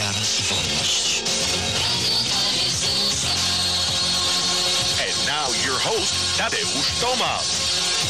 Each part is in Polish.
Teraz wolność. And now your host, Tadeusz Tomasz.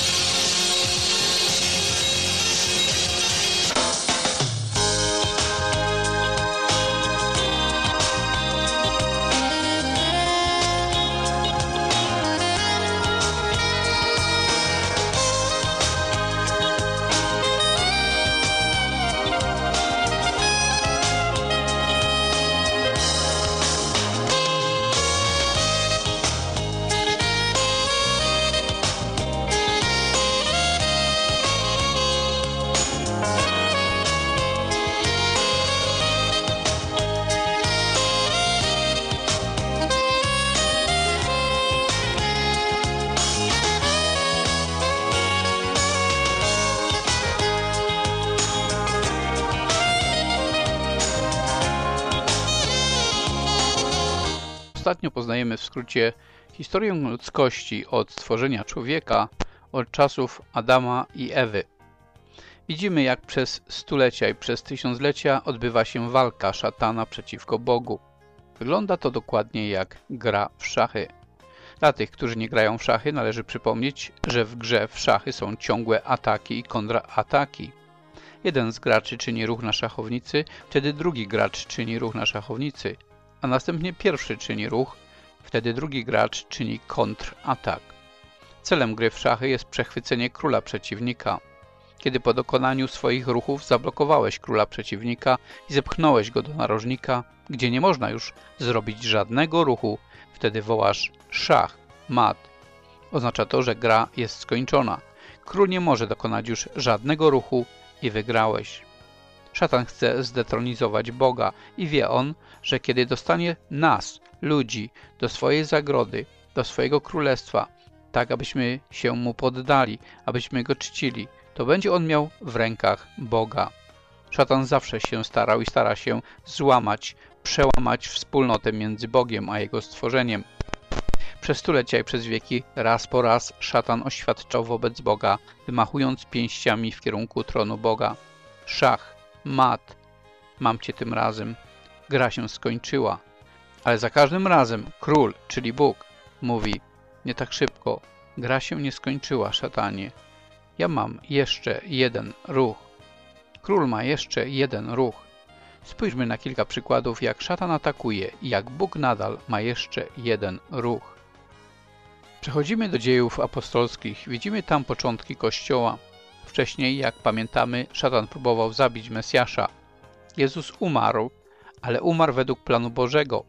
Ostatnio poznajemy w skrócie historię ludzkości od stworzenia człowieka, od czasów Adama i Ewy. Widzimy, jak przez stulecia i przez tysiąclecia odbywa się walka szatana przeciwko Bogu. Wygląda to dokładnie jak gra w szachy. Dla tych, którzy nie grają w szachy, należy przypomnieć, że w grze w szachy są ciągłe ataki i kontraataki. Jeden z graczy czyni ruch na szachownicy, wtedy drugi gracz czyni ruch na szachownicy, a następnie pierwszy czyni ruch, wtedy drugi gracz czyni kontratak. Celem gry w szachy jest przechwycenie króla przeciwnika. Kiedy po dokonaniu swoich ruchów zablokowałeś króla przeciwnika i zepchnąłeś go do narożnika, gdzie nie można już zrobić żadnego ruchu, wtedy wołasz szach, mat. Oznacza to, że gra jest skończona. Król nie może dokonać już żadnego ruchu i wygrałeś. Szatan chce zdetronizować Boga i wie on, że kiedy dostanie nas, ludzi, do swojej zagrody, do swojego królestwa, tak abyśmy się mu poddali, abyśmy go czcili, to będzie on miał w rękach Boga. Szatan zawsze się starał i stara się złamać, przełamać wspólnotę między Bogiem a jego stworzeniem. Przez stulecia i przez wieki raz po raz szatan oświadczał wobec Boga, wymachując pięściami w kierunku tronu Boga. Szach, mat, mam cię tym razem. Gra się skończyła. Ale za każdym razem król, czyli Bóg, mówi: nie tak szybko, gra się nie skończyła, szatanie. Ja mam jeszcze jeden ruch. Król ma jeszcze jeden ruch. Spójrzmy na kilka przykładów, jak szatan atakuje i jak Bóg nadal ma jeszcze jeden ruch. Przechodzimy do dziejów apostolskich. Widzimy tam początki Kościoła. Wcześniej, jak pamiętamy, szatan próbował zabić Mesjasza. Jezus umarł, ale umarł według planu Bożego.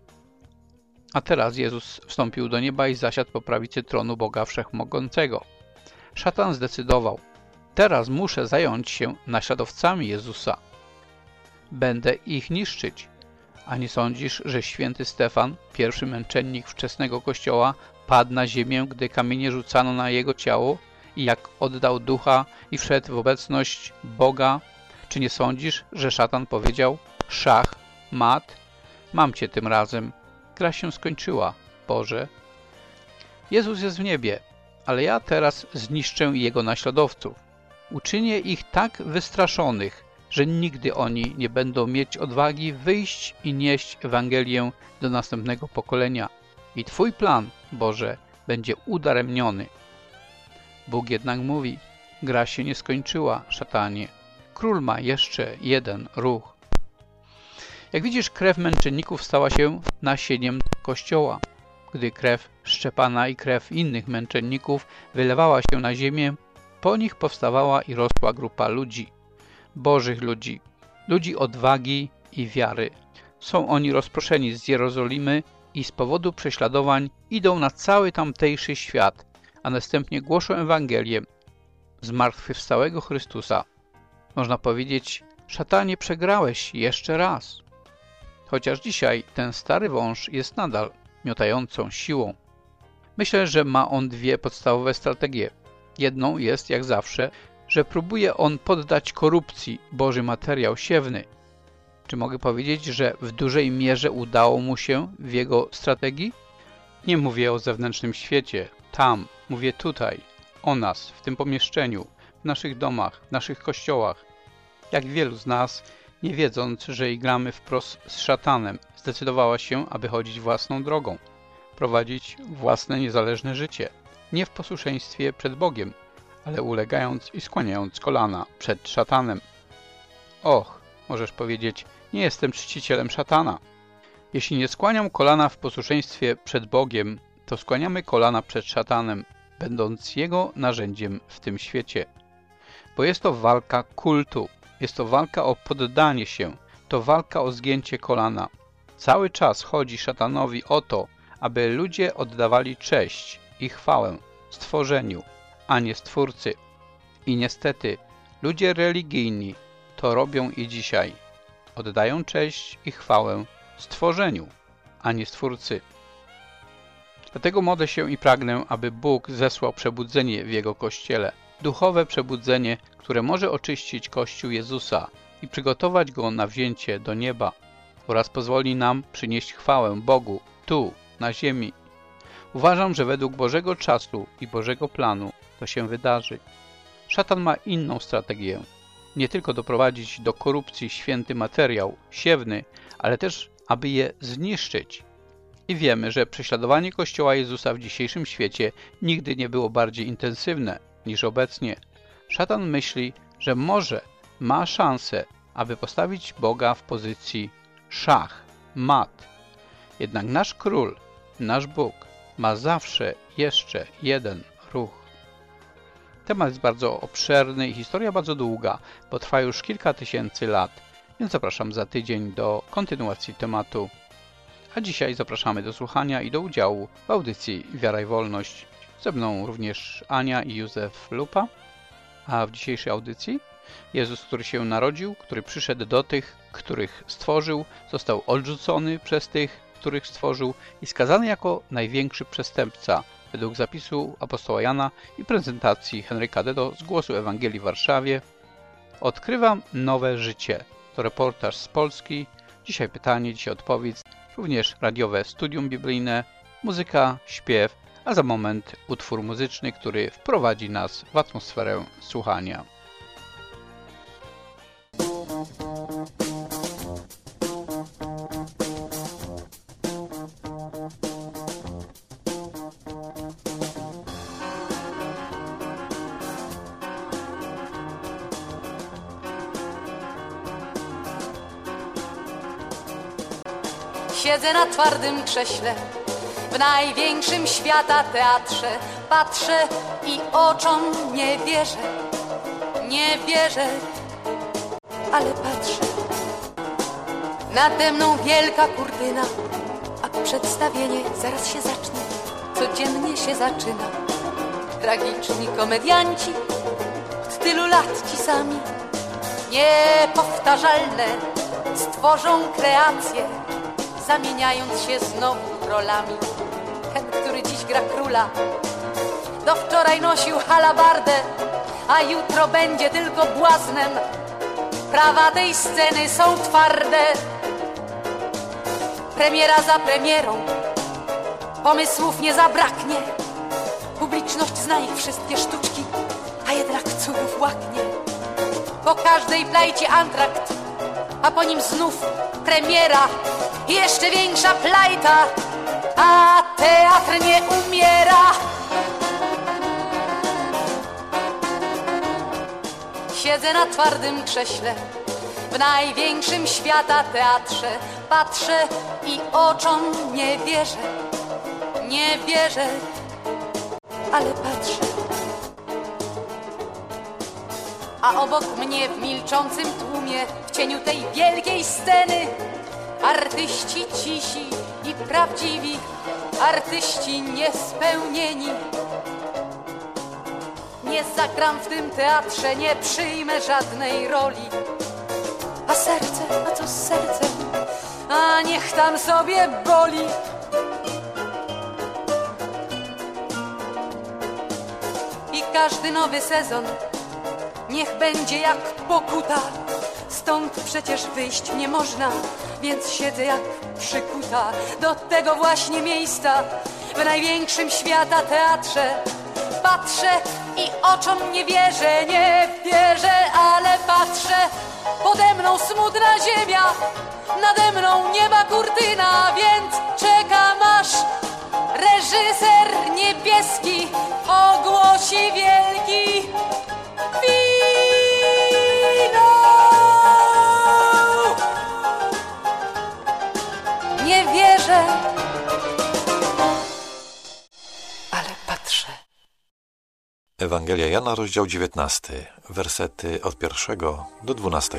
A teraz Jezus wstąpił do nieba i zasiadł po prawicy tronu Boga Wszechmogącego. Szatan zdecydował: teraz muszę zająć się naśladowcami Jezusa. Będę ich niszczyć. A nie sądzisz, że święty Stefan, pierwszy męczennik wczesnego Kościoła, padł na ziemię, gdy kamienie rzucano na jego ciało i jak oddał ducha i wszedł w obecność Boga? Czy nie sądzisz, że szatan powiedział: szach, mat, mam cię tym razem. Gra się skończyła, Boże. Jezus jest w niebie, ale ja teraz zniszczę jego naśladowców. Uczynię ich tak wystraszonych, że nigdy oni nie będą mieć odwagi wyjść i nieść Ewangelię do następnego pokolenia. I Twój plan, Boże, będzie udaremniony. Bóg jednak mówi: gra się nie skończyła, szatanie. Król ma jeszcze jeden ruch. Jak widzisz, krew męczenników stała się nasieniem Kościoła. Gdy krew Szczepana i krew innych męczenników wylewała się na ziemię, po nich powstawała i rosła grupa ludzi, Bożych ludzi, ludzi odwagi i wiary. Są oni rozproszeni z Jerozolimy i z powodu prześladowań idą na cały tamtejszy świat, a następnie głoszą Ewangelię zmartwychwstałego Chrystusa. Można powiedzieć: szatanie, przegrałeś jeszcze raz. Chociaż dzisiaj ten stary wąż jest nadal miotającą siłą. Myślę, że ma on dwie podstawowe strategie. Jedną jest, jak zawsze, że próbuje on poddać korupcji Boży materiał siewny. Czy mogę powiedzieć, że w dużej mierze udało mu się w jego strategii? Nie mówię o zewnętrznym świecie, tam, mówię tutaj, o nas, w tym pomieszczeniu, w naszych domach, w naszych kościołach. Jak wielu z nas nie wiedząc, że igramy wprost z szatanem, zdecydowała się, aby chodzić własną drogą, prowadzić własne niezależne życie, nie w posłuszeństwie przed Bogiem, ale ulegając i skłaniając kolana przed szatanem. Och, możesz powiedzieć, nie jestem czcicielem szatana. Jeśli nie skłaniam kolana w posłuszeństwie przed Bogiem, to skłaniamy kolana przed szatanem, będąc jego narzędziem w tym świecie. Bo jest to walka kultu, jest to walka o poddanie się, to walka o zgięcie kolana. Cały czas chodzi szatanowi o to, aby ludzie oddawali cześć i chwałę stworzeniu, a nie Stwórcy. I niestety, ludzie religijni to robią i dzisiaj. Oddają cześć i chwałę stworzeniu, a nie Stwórcy. Dlatego modlę się i pragnę, aby Bóg zesłał przebudzenie w Jego Kościele. Duchowe przebudzenie, które może oczyścić Kościół Jezusa i przygotować go na wzięcie do nieba oraz pozwoli nam przynieść chwałę Bogu tu, na ziemi. Uważam, że według Bożego czasu i Bożego planu to się wydarzy. Szatan ma inną strategię. Nie tylko doprowadzić do korupcji święty materiał, siewny, ale też, aby je zniszczyć. I wiemy, że prześladowanie Kościoła Jezusa w dzisiejszym świecie nigdy nie było bardziej intensywne niż obecnie. Szatan myśli, że może ma szansę, aby postawić Boga w pozycji szach, mat. Jednak nasz Król, nasz Bóg ma zawsze jeszcze jeden ruch. Temat jest bardzo obszerny i historia bardzo długa, bo trwa już kilka tysięcy lat, więc zapraszam za tydzień do kontynuacji tematu. A dzisiaj zapraszamy do słuchania i do udziału w audycji Wiara i Wolność. Ze mną również Ania i Józef Lupa. A w dzisiejszej audycji Jezus, który się narodził, który przyszedł do tych, których stworzył, został odrzucony przez tych, których stworzył i skazany jako największy przestępca według zapisu apostoła Jana i prezentacji Henryka Dedo z Głosu Ewangelii w Warszawie. Odkrywam nowe życie. To reportaż z Polski. Dzisiaj pytanie, dzisiaj odpowiedź. Również radiowe studium biblijne, muzyka, śpiew, a za moment utwór muzyczny, który wprowadzi nas w atmosferę słuchania. Siedzę na twardym krześle w największym świata teatrze. Patrzę i oczom nie wierzę, nie wierzę, ale patrzę. Nade mną wielka kurtyna, a przedstawienie zaraz się zacznie, codziennie się zaczyna. Tragiczni komedianci, od tylu lat ci sami, niepowtarzalne, stworzą kreacje, zamieniając się znowu rolami. Ten, który dziś gra króla, do wczoraj nosił halabardę, a jutro będzie tylko błaznem. Prawa tej sceny są twarde. Premiera za premierą, pomysłów nie zabraknie. Publiczność zna ich wszystkie sztuczki, a jednak cudów łaknie. Po każdej plajcie antrakt, a po nim znów premiera. Jeszcze większa plajta, a teatr nie umiera. Siedzę na twardym krześle w największym świata teatrze. Patrzę i oczom nie wierzę, nie wierzę, ale patrzę. A obok mnie w milczącym tłumie, w cieniu tej wielkiej sceny, artyści cisi i prawdziwi, artyści niespełnieni. Nie zagram w tym teatrze, nie przyjmę żadnej roli. A serce, a co z sercem? A niech tam sobie boli. I każdy nowy sezon niech będzie jak pokuta. Stąd przecież wyjść nie można, więc siedzę jak przykuta do tego właśnie miejsca w największym świata teatrze. Patrzę i oczom nie wierzę, nie wierzę, ale patrzę. pode mną smutna ziemia, nade mną nieba kurtyna, więc czekam aż reżyser niebieski ogłosi wielki finał. Nie wierzę, ale patrzę. Ewangelia Jana, rozdział 19, wersety od 1 do 12.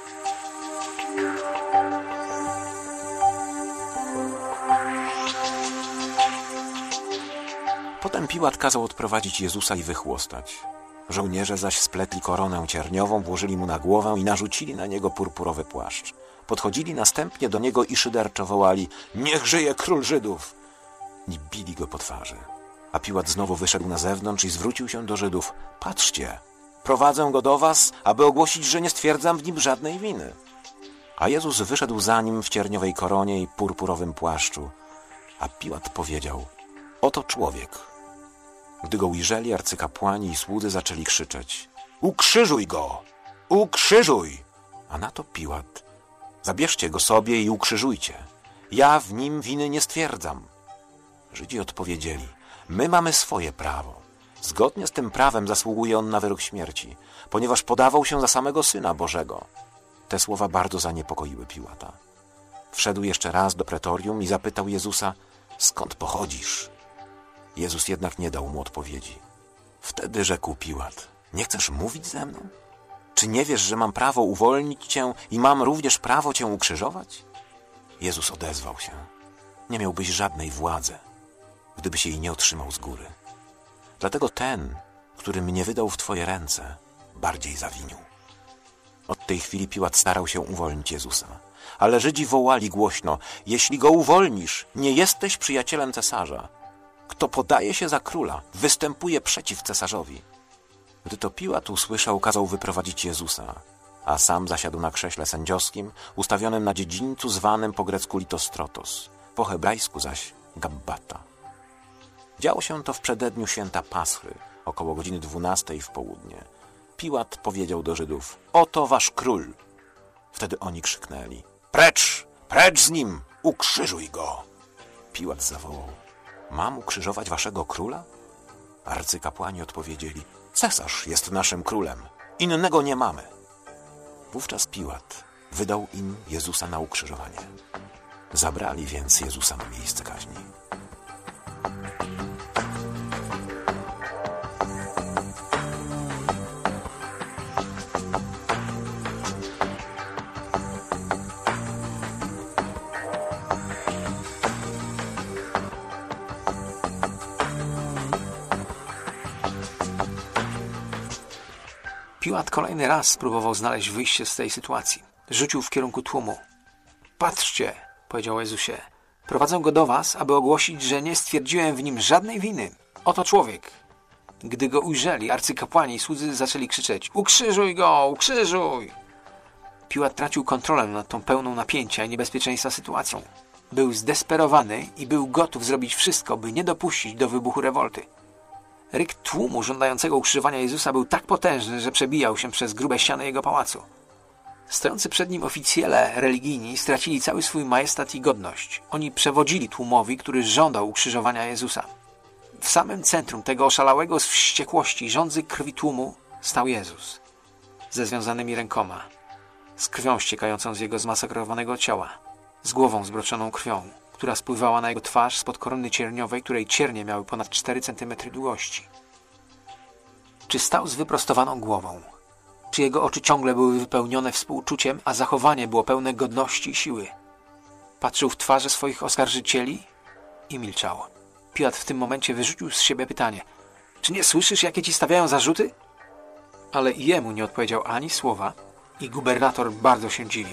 Potem Piłat kazał odprowadzić Jezusa i wychłostać. Żołnierze zaś spletli koronę cierniową, włożyli mu na głowę i narzucili na niego purpurowy płaszcz. Podchodzili następnie do niego i szyderczo wołali: niech żyje król Żydów! I bili go po twarzy. A Piłat znowu wyszedł na zewnątrz i zwrócił się do Żydów: patrzcie, prowadzę go do was, aby ogłosić, że nie stwierdzam w nim żadnej winy. A Jezus wyszedł za nim w cierniowej koronie i purpurowym płaszczu. A Piłat powiedział: oto człowiek. Gdy go ujrzeli, arcykapłani i słudzy zaczęli krzyczeć: ukrzyżuj go! Ukrzyżuj! A na to Piłat: zabierzcie go sobie i ukrzyżujcie. Ja w nim winy nie stwierdzam. Żydzi odpowiedzieli: my mamy swoje prawo. Zgodnie z tym prawem zasługuje on na wyrok śmierci, ponieważ podawał się za samego Syna Bożego. Te słowa bardzo zaniepokoiły Piłata. Wszedł jeszcze raz do pretorium i zapytał Jezusa: skąd pochodzisz? Jezus jednak nie dał mu odpowiedzi. Wtedy rzekł Piłat: nie chcesz mówić ze mną? Czy nie wiesz, że mam prawo uwolnić cię i mam również prawo cię ukrzyżować? Jezus odezwał się: nie miałbyś żadnej władzy, gdybyś jej nie otrzymał z góry. Dlatego ten, który mnie wydał w twoje ręce, bardziej zawinił. Od tej chwili Piłat starał się uwolnić Jezusa. Ale Żydzi wołali głośno: jeśli go uwolnisz, nie jesteś przyjacielem cesarza. Kto podaje się za króla, występuje przeciw cesarzowi. Gdy to Piłat usłyszał, kazał wyprowadzić Jezusa, a sam zasiadł na krześle sędziowskim, ustawionym na dziedzińcu zwanym po grecku Litostrotos, po hebrajsku zaś Gabbata. Działo się to w przededniu święta Paschy, około godziny 12 w południe. Piłat powiedział do Żydów: oto wasz król. Wtedy oni krzyknęli: precz, precz z nim, ukrzyżuj go. Piłat zawołał: mam ukrzyżować waszego króla? Arcykapłani odpowiedzieli: cesarz jest naszym królem, innego nie mamy. Wówczas Piłat wydał im Jezusa na ukrzyżowanie. Zabrali więc Jezusa na miejsce kaźni. Piłat kolejny raz spróbował znaleźć wyjście z tej sytuacji. Rzucił w kierunku tłumu. Patrzcie, powiedział o Jezusie, prowadzę go do was, aby ogłosić, że nie stwierdziłem w nim żadnej winy. Oto człowiek. Gdy go ujrzeli, arcykapłani i słudzy zaczęli krzyczeć: ukrzyżuj go, ukrzyżuj! Piłat tracił kontrolę nad tą pełną napięcia i niebezpieczeństwa sytuacją. Był zdesperowany i był gotów zrobić wszystko, by nie dopuścić do wybuchu rewolty. Ryk tłumu żądającego ukrzyżowania Jezusa był tak potężny, że przebijał się przez grube ściany jego pałacu. Stojący przed nim oficjele religijni stracili cały swój majestat i godność. Oni przewodzili tłumowi, który żądał ukrzyżowania Jezusa. W samym centrum tego oszalałego z wściekłości żądzy krwi tłumu stał Jezus, ze związanymi rękoma, z krwią ściekającą z jego zmasakrowanego ciała, z głową zbroczoną krwią, która spływała na jego twarz spod korony cierniowej, której ciernie miały ponad 4 cm długości. Czy stał z wyprostowaną głową? Czy jego oczy ciągle były wypełnione współczuciem, a zachowanie było pełne godności i siły? Patrzył w twarze swoich oskarżycieli i milczał. Piłat w tym momencie wyrzucił z siebie pytanie: czy nie słyszysz, jakie ci stawiają zarzuty? Ale i jemu nie odpowiedział ani słowa i gubernator bardzo się dziwił.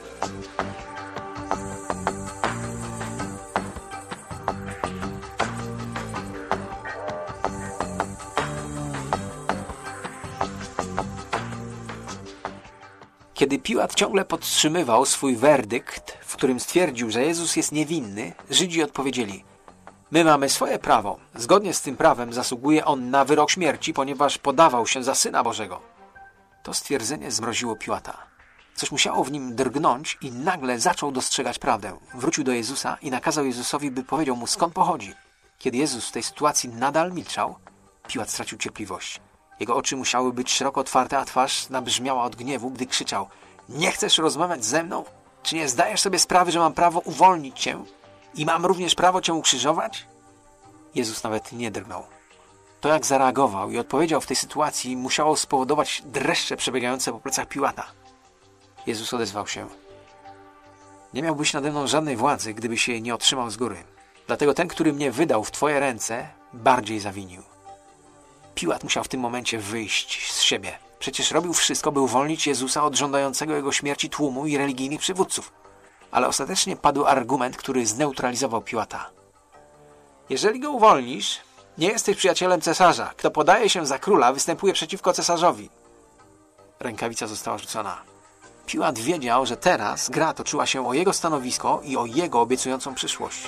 Kiedy Piłat ciągle podtrzymywał swój werdykt, w którym stwierdził, że Jezus jest niewinny, Żydzi odpowiedzieli: my mamy swoje prawo. Zgodnie z tym prawem zasługuje on na wyrok śmierci, ponieważ podawał się za Syna Bożego. To stwierdzenie zmroziło Piłata. Coś musiało w nim drgnąć i nagle zaczął dostrzegać prawdę. Wrócił do Jezusa i nakazał Jezusowi, by powiedział mu, skąd pochodzi. Kiedy Jezus w tej sytuacji nadal milczał, Piłat stracił cierpliwość. Jego oczy musiały być szeroko otwarte, a twarz nabrzmiała od gniewu, gdy krzyczał: nie chcesz rozmawiać ze mną? Czy nie zdajesz sobie sprawy, że mam prawo uwolnić cię? I mam również prawo cię ukrzyżować? Jezus nawet nie drgnął. To, jak zareagował i odpowiedział w tej sytuacji, musiało spowodować dreszcze przebiegające po plecach Piłata. Jezus odezwał się: nie miałbyś nade mną żadnej władzy, gdybyś jej nie otrzymał z góry. Dlatego ten, który mnie wydał w twoje ręce, bardziej zawinił. Piłat musiał w tym momencie wyjść z siebie. Przecież robił wszystko, by uwolnić Jezusa od żądającego jego śmierci tłumu i religijnych przywódców. Ale ostatecznie padł argument, który zneutralizował Piłata. Jeżeli go uwolnisz, nie jesteś przyjacielem cesarza. Kto podaje się za króla, występuje przeciwko cesarzowi. Rękawica została rzucona. Piłat wiedział, że teraz gra toczyła się o jego stanowisko i o jego obiecującą przyszłość.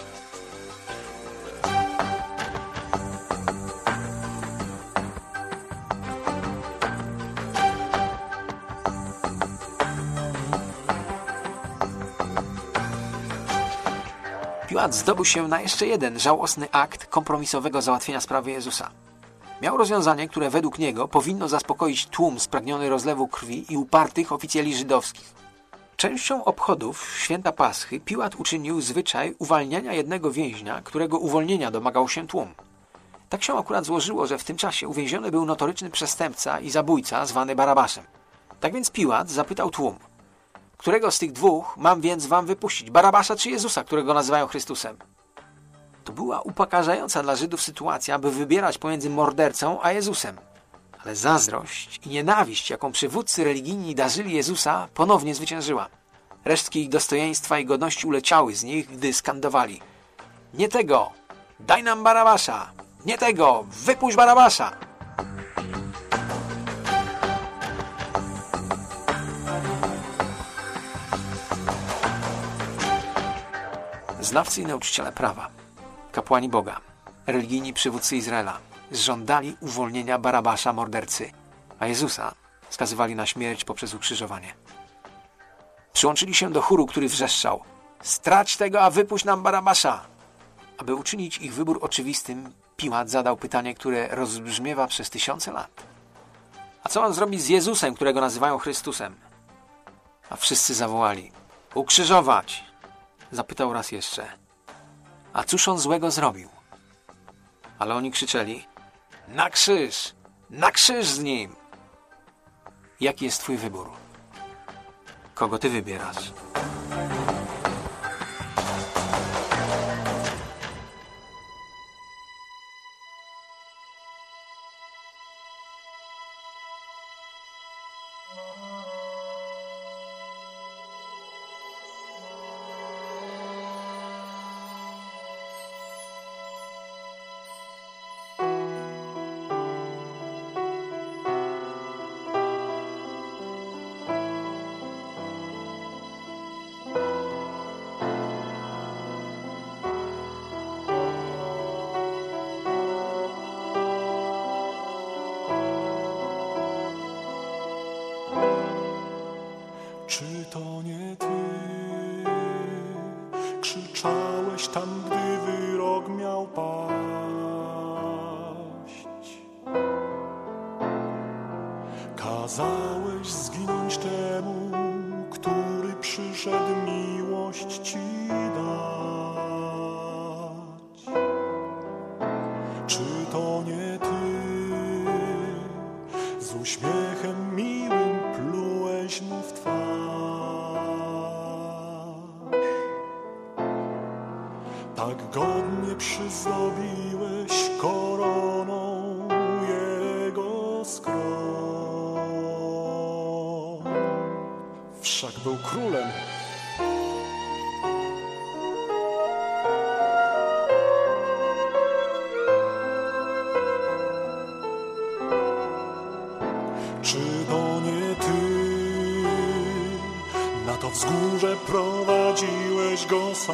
Piłat zdobył się na jeszcze jeden żałosny akt kompromisowego załatwienia sprawy Jezusa. Miał rozwiązanie, które według niego powinno zaspokoić tłum spragniony rozlewu krwi i upartych oficjeli żydowskich. Częścią obchodów święta Paschy Piłat uczynił zwyczaj uwalniania jednego więźnia, którego uwolnienia domagał się tłum. Tak się akurat złożyło, że w tym czasie uwięziony był notoryczny przestępca i zabójca zwany Barabaszem. Tak więc Piłat zapytał tłum: którego z tych dwóch mam więc wam wypuścić, Barabasza czy Jezusa, którego nazywają Chrystusem? To była upokarzająca dla Żydów sytuacja, aby wybierać pomiędzy mordercą a Jezusem. Ale zazdrość i nienawiść, jaką przywódcy religijni darzyli Jezusa, ponownie zwyciężyła. Resztki ich dostojeństwa i godności uleciały z nich, gdy skandowali: nie tego! Daj nam Barabasza! Nie tego! Wypuść Barabasza! Znawcy i nauczyciele prawa, kapłani Boga, religijni przywódcy Izraela żądali uwolnienia Barabasza, mordercy, a Jezusa skazywali na śmierć poprzez ukrzyżowanie. Przyłączyli się do chóru, który wrzeszczał: strać tego, a wypuść nam Barabasza! Aby uczynić ich wybór oczywistym, Piłat zadał pytanie, które rozbrzmiewa przez tysiące lat: a co on zrobi z Jezusem, którego nazywają Chrystusem? A wszyscy zawołali: ukrzyżować! Zapytał raz jeszcze: a cóż on złego zrobił? Ale oni krzyczeli: na krzyż! Na krzyż z nim! Jaki jest twój wybór? Kogo ty wybierasz? Czy to nie ty krzyczałeś tam, gdy wyrok miał paść? Kazałeś zginąć temu, który przyszedł miłość ci dać. Czy to nie ty z uśmiechem miłym plułeś mu w twarz? Tak godnie przyzdobiłeś koroną jego skron. Wszak był królem. Czy to nie ty na to wzgórze prowadziłeś go sam?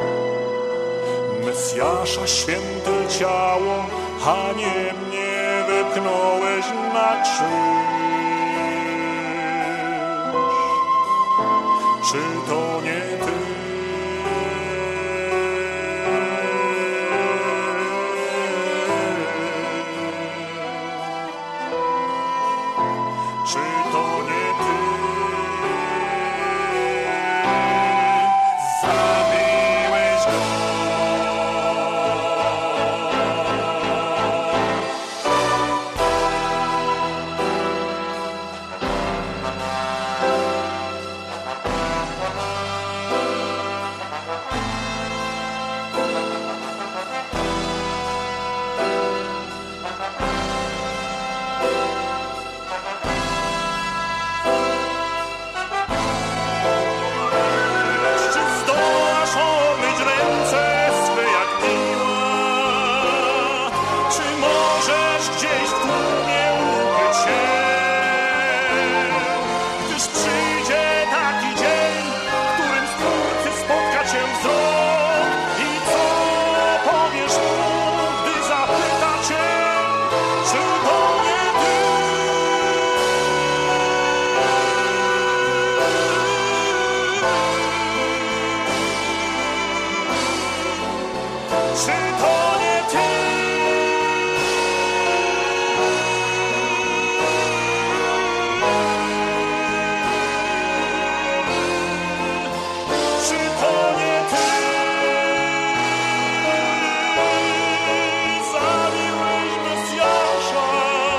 Mesjasza święte ciało haniebnie wepchnąłeś na krzyż. Czy to nie Ty? Czy to nie Ty zabiłeś go? Czy zdołasz omyć ręce swe jak miła? Czy możesz gdzieś w tłumie ukryć się? Gdyż przyjdzie taki dzień, w którym Stwórcy spotka cię wzrok. I co powiesz mu, gdy zapyta cię, czy to nie Ty? Czy to nie Ty? Czy to nie Ty zabiłeś Mesjasza?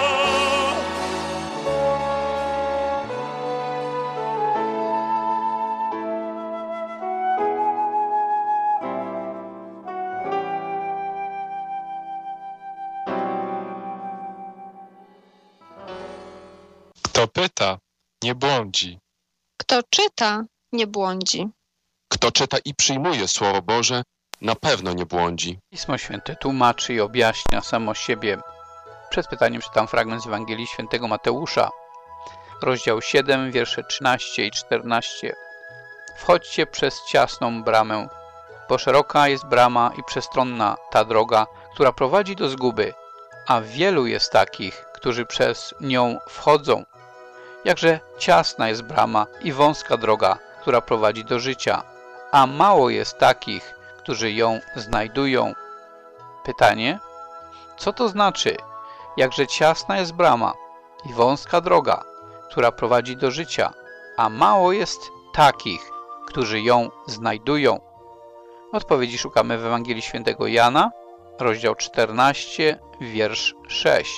Kto pyta, nie błądzi. Kto czyta, nie błądzi. Kto czyta i przyjmuje Słowo Boże, na pewno nie błądzi. Pismo Święte tłumaczy i objaśnia samo siebie. Przed pytaniem czytam fragment z Ewangelii Świętego Mateusza, rozdział 7, wiersze 13 i 14. Wchodźcie przez ciasną bramę, bo szeroka jest brama i przestronna ta droga, która prowadzi do zguby, a wielu jest takich, którzy przez nią wchodzą. Jakże ciasna jest brama i wąska droga, która prowadzi do życia, a mało jest takich, którzy ją znajdują. Pytanie: co to znaczy? Jakże ciasna jest brama i wąska droga, która prowadzi do życia, a mało jest takich, którzy ją znajdują. Odpowiedzi szukamy w Ewangelii Świętego Jana, rozdział 14, wiersz 6.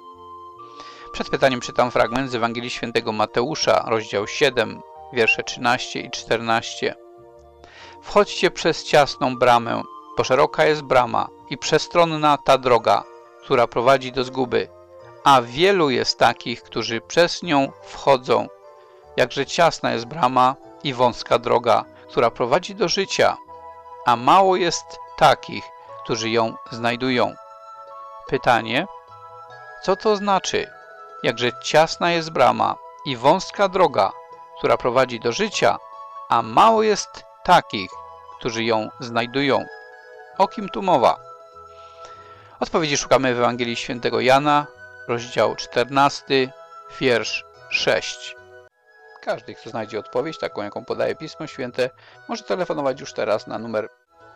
Przed pytaniem czytam fragment z Ewangelii Świętego Mateusza, rozdział 7, wiersze 13 i 14. Wchodźcie przez ciasną bramę, bo szeroka jest brama i przestronna ta droga, która prowadzi do zguby, a wielu jest takich, którzy przez nią wchodzą. Jakże ciasna jest brama i wąska droga, która prowadzi do życia, a mało jest takich, którzy ją znajdują. Pytanie: co to znaczy? Jakże ciasna jest brama i wąska droga, która prowadzi do życia, a mało jest takich, którzy ją znajdują. O kim tu mowa? Odpowiedzi szukamy w Ewangelii Świętego Jana, rozdział 14, wiersz 6. Każdy, kto znajdzie odpowiedź, taką jaką podaje Pismo Święte, może telefonować już teraz na numer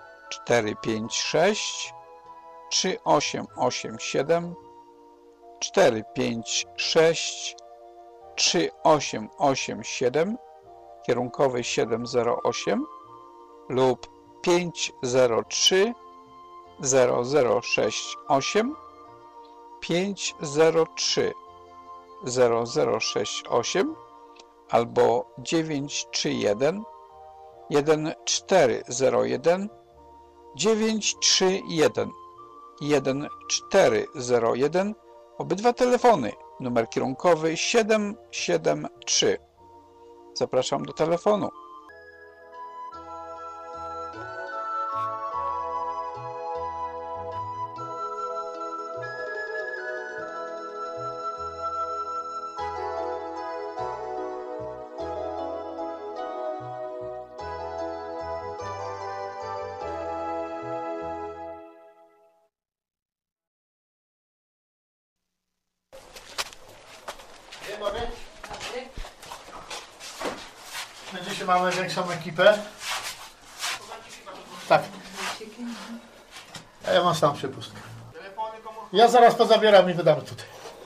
456 3887 456 3887, kierunkowy 708 lub 503 0068 503 0068 albo 931 1401 931 1401. Obydwa telefony, numer kierunkowy 773. Zapraszam do telefonu. My dzisiaj mamy większą ekipę. Tak. A ja mam sam przepustkę. Ja zaraz pozabieram i wydamy tutaj.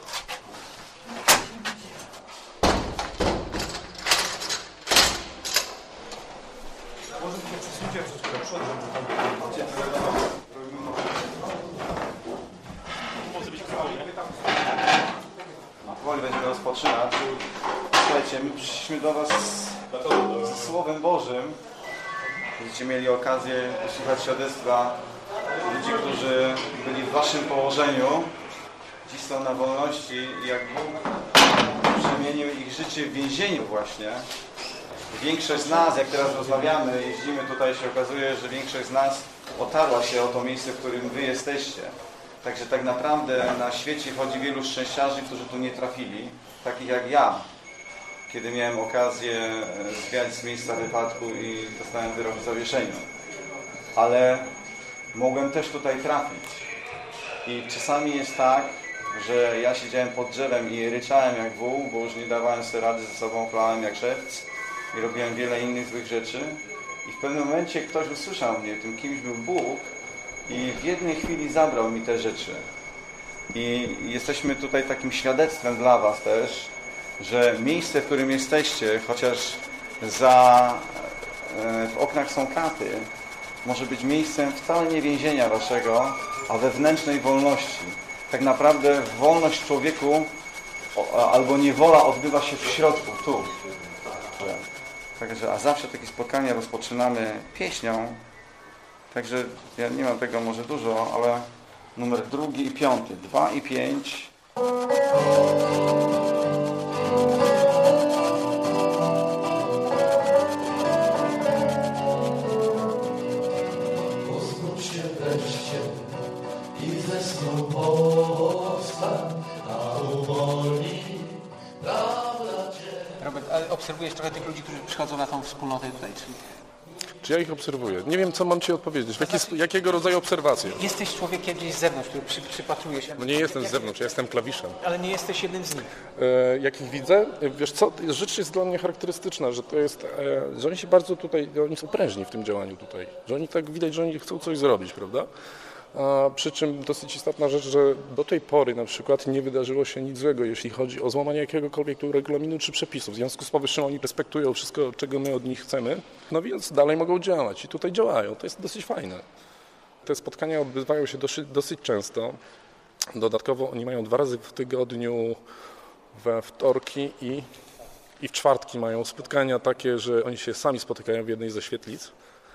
Powoli będziemy rozpoczynać. Słuchajcie, my przyszliśmy do Was ze Słowem Bożym. Będziecie mieli okazję słuchać świadectwa ludzi, którzy byli w Waszym położeniu. Dziś są na wolności i jak Bóg przemienił ich życie w więzieniu właśnie. Większość z nas, jak teraz rozmawiamy, jeździmy tutaj, się okazuje, że większość z nas otarła się o to miejsce, w którym Wy jesteście. Także tak naprawdę na świecie chodzi wielu szczęściarzy, którzy tu nie trafili, takich jak ja, kiedy miałem okazję zwiać z miejsca wypadku i dostałem wyrok w zawieszeniu. Ale mogłem też tutaj trafić. I czasami jest tak, że ja siedziałem pod drzewem i ryczałem jak wół, bo już nie dawałem sobie rady ze sobą, chlałem jak szewc i robiłem wiele innych złych rzeczy. I w pewnym momencie ktoś usłyszał mnie, tym kimś był Bóg, i w jednej chwili zabrał mi te rzeczy. I jesteśmy tutaj takim świadectwem dla Was też, że miejsce, w którym jesteście, chociaż w oknach są kraty, może być miejscem wcale nie więzienia Waszego, a wewnętrznej wolności. Tak naprawdę wolność w człowieku albo niewola odbywa się w środku, tu. Także, a zawsze takie spotkania rozpoczynamy pieśnią. Także ja nie mam tego może dużo, ale numer 2 i 5. 2 i 5. Poznał się wreszcie i zesnął powstań, a uwolni prawda Cię. Robert, ale obserwujesz trochę tych ludzi, którzy przychodzą na tą wspólnotę tutaj, Czy ja ich obserwuję? Nie wiem, co mam Ci odpowiedzieć. Jakiego rodzaju obserwacje? Jesteś człowiekiem gdzieś z zewnątrz, który przypatruje się. No nie jestem z zewnątrz, ja jestem klawiszem. Ale nie jesteś jednym z nich. Jak ich widzę, wiesz co, rzecz jest dla mnie charakterystyczna, że to jest, że oni się bardzo tutaj, oni są prężni w tym działaniu tutaj. Że oni tak widać, że oni chcą coś zrobić, prawda? Przy czym dosyć istotna rzecz, że do tej pory na przykład nie wydarzyło się nic złego, jeśli chodzi o złamanie jakiegokolwiek regulaminu czy przepisów. W związku z powyższym oni respektują wszystko, czego my od nich chcemy, no więc dalej mogą działać i tutaj działają. To jest dosyć fajne. Te spotkania odbywają się dosyć często. Dodatkowo oni mają 2 razy w tygodniu, we wtorki i w czwartki mają spotkania takie, że oni się sami spotykają w jednej ze świetlic.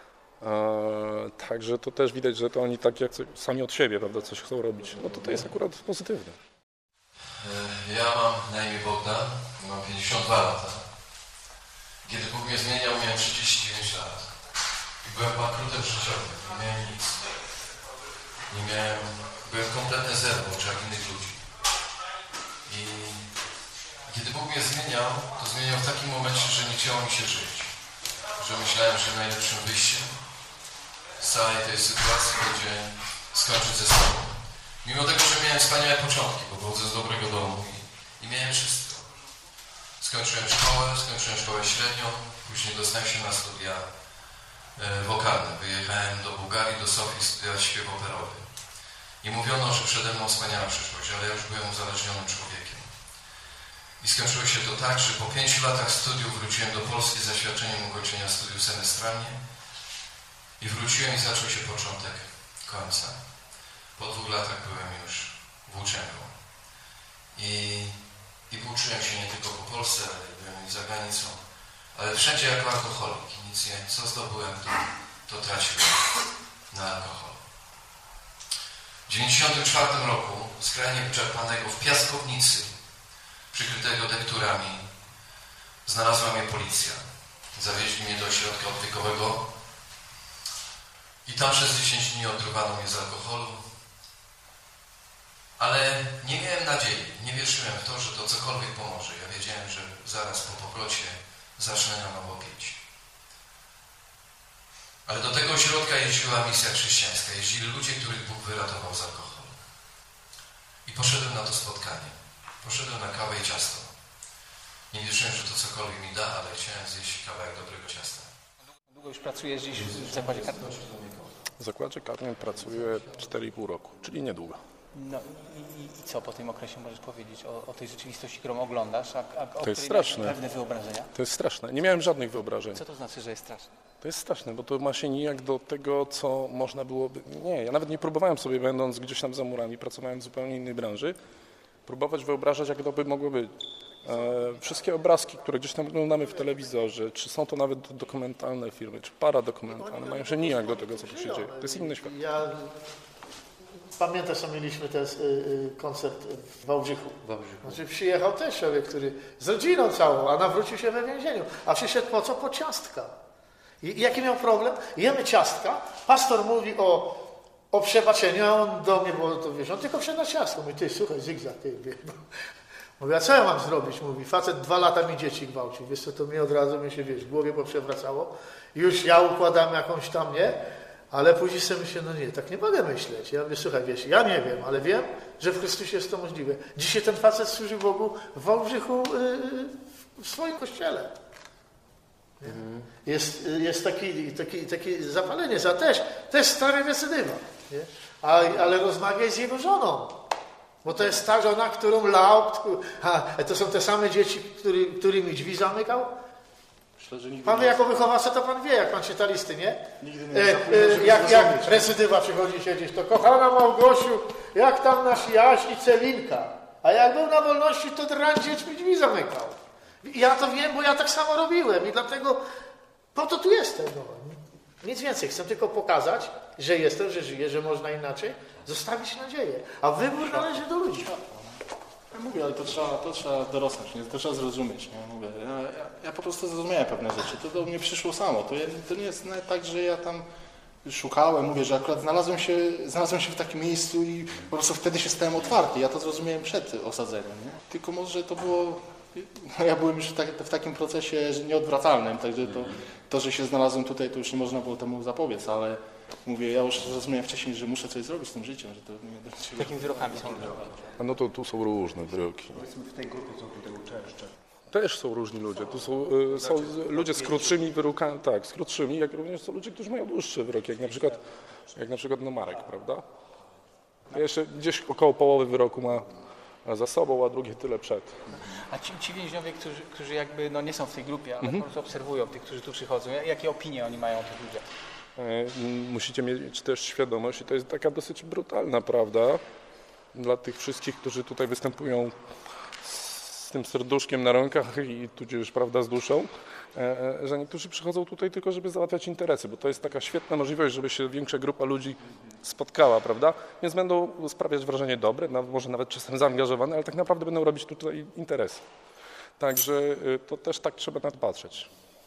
Także to też widać, że to oni tak jak sami od siebie, prawda, coś chcą robić. No to jest akurat pozytywne. Ja mam na imię Bogdan, mam 52 lata. Kiedy Bóg mnie zmieniał, miałem 39 lat. I byłem bankrutem życiowym, nie miałem nic. Byłem kompletnie zero w oczach innych ludzi. I kiedy Bóg mnie zmieniał, to zmieniał w takim momencie, że nie chciało mi się żyć. Że myślałem, że najlepszym wyjściem z całej tej sytuacji będzie skończyć ze sobą. Mimo tego, że miałem wspaniałe początki, bo pochodzę z dobrego domu i miałem wszystko. Skończyłem szkołę średnią, później dostałem się na studia wokalne. Wyjechałem do Bułgarii, do Sofii studiować śpiew operowy. I mówiono, że przede mną wspaniała przyszłość, ale ja już byłem uzależnionym człowiekiem. I skończyło się to tak, że po 5 latach studiów wróciłem do Polski z zaświadczeniem ukończenia studiów semestralnie i wróciłem i zaczął się początek końca. Po 2 latach byłem już włóczęgą. I włóczyłem się nie tylko po Polsce, ale byłem i za granicą. Ale wszędzie jako alkoholik. Co zdobyłem, to traciłem na alkohol. W 1994 roku, skrajnie wyczerpanego w piaskownicy, przykrytego dekturami, znalazła mnie policja. Zawieźli mnie do ośrodka odwykowego i tam przez 10 dni odrywano mnie z alkoholu. Ale nie miałem nadziei, nie wierzyłem w to, że to cokolwiek pomoże. Ja wiedziałem, że zaraz po powrocie zacznę na nowo pić. Ale do tego ośrodka jeździła misja chrześcijańska. Jeździli ludzie, których Bóg wyratował z alkoholu. I poszedłem na to spotkanie. Poszedłem na kawę i ciasto. Nie wierzyłem, że to cokolwiek mi da, ale chciałem zjeść kawałek dobrego pracujesz gdzieś w zakładzie karnym? W zakładzie karnym pracuję 4,5 roku, czyli niedługo. No i co po tym okresie możesz powiedzieć o tej rzeczywistości, którą oglądasz, o To jest której masz straszne. pewne wyobrażenia? To jest straszne. Nie miałem żadnych wyobrażeń. Co to znaczy, że jest straszne? To jest straszne, bo to ma się nijak do tego, co można byłoby... Nie, ja nawet nie próbowałem sobie, będąc gdzieś tam za murami, pracowałem w zupełnie innej branży, próbować wyobrażać, jak to by mogło być. Wszystkie obrazki, które gdzieś tam oglądamy w telewizorze, czy są to nawet dokumentalne filmy, czy paradokumentalne, mają się nijak do tego, co tu się dzieje. To jest inny świat. Pamiętasz, że mieliśmy ten koncert w Wałbrzychu. Znaczy przyjechał też człowiek, który z rodziną całą, a nawrócił się we więzieniu. A przyszedł po co? Po ciastka. I jaki miał problem? Jemy ciastka, pastor mówi o przebaczeniu, a on do mnie, bo to wiesz, on tylko wszedł na ciastko. Mówi, ty, słuchaj, zygzak, ty. Mówi, a co ja mam zrobić? Mówi, facet 2 lata mi dzieci gwałcił. Wiesz co, to mi od razu mi się, wiesz, w głowie poprzewracało. Już ja układam jakąś tam, nie? Ale później sobie myślę, no nie, tak nie mogę myśleć. Ja mówię, słuchaj, wiesz, ja nie wiem, ale wiem, że w Chrystusie jest to możliwe. Dzisiaj ten facet służy Bogu w Wałbrzychu w swoim kościele. Jest takie zapalenie za też stary recydywa. Nie? Ale rozmawiaj z jego żoną. Bo to jest ta żona, którą lał. To są te same dzieci, którymi drzwi zamykał. Pan wie, jako wychowawca, to pan wie, jak pan czyta listy, nie? Jak recydywa przychodzi siedzieć, to kochana Małgosiu, jak tam nasz Jaś i Celinka. A jak był na wolności, to drań dziećmi drzwi zamykał. Ja to wiem, bo ja tak samo robiłem i dlatego po to tu jestem. No. Nic więcej, chcę tylko pokazać, że jestem, że żyję, że można inaczej, zostawić nadzieję. A wybór należy do ludzi. Ja mówię, ale to trzeba dorosnąć, nie? To trzeba zrozumieć. Nie? Mówię, ja po prostu zrozumiałem pewne rzeczy. To do mnie przyszło samo. To nie jest nawet tak, że ja tam szukałem. Mówię, że akurat znalazłem się w takim miejscu i po prostu wtedy się stałem otwarty. Ja to zrozumiałem przed osadzeniem. Nie? Tylko może to było... Ja byłem już w takim procesie nieodwracalnym, także to, że się znalazłem tutaj, to już nie można było temu zapobiec, ale mówię, ja już zrozumiałem wcześniej, że muszę coś zrobić z tym życiem, że to nie... Jakimi wyrokami są wyroki? No to tu są różne wyroki. W tej grupie są tutaj uczęszcze. Też są różni ludzie. Tu są ludzie z krótszymi wyrokami, tak, z krótszymi, jak również są ludzie, którzy mają dłuższe wyroki, jak na przykład no Marek, prawda? Jeszcze gdzieś około połowy wyroku ma za sobą, a drugie tyle przed. A ci więźniowie, którzy jakby nie są w tej grupie, ale po prostu obserwują tych, którzy tu przychodzą, jakie opinie oni mają o tych ludziach? Musicie mieć też świadomość, i to jest taka dosyć brutalna prawda dla tych wszystkich, którzy tutaj występują z tym serduszkiem na rękach i tudzież, prawda, z duszą, że niektórzy przychodzą tutaj tylko, żeby załatwiać interesy, bo to jest taka świetna możliwość, żeby się większa grupa ludzi spotkała, prawda? Więc będą sprawiać wrażenie dobre, może nawet czasem zaangażowane, ale tak naprawdę będą robić tutaj interesy. Także to też tak trzeba na to patrzeć.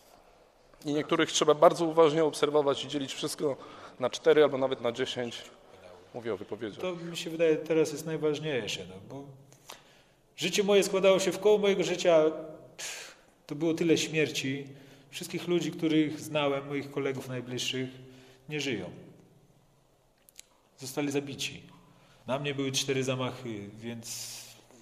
I niektórych trzeba bardzo uważnie obserwować i dzielić wszystko na 4 albo nawet na 10. Mówię o wypowiedziach. To mi się wydaje teraz jest najważniejsze, bo życie moje składało się w koło mojego życia. To było tyle śmierci. Wszystkich ludzi, których znałem, moich kolegów najbliższych, nie żyją. Zostali zabici. Na mnie były 4 zamachy, więc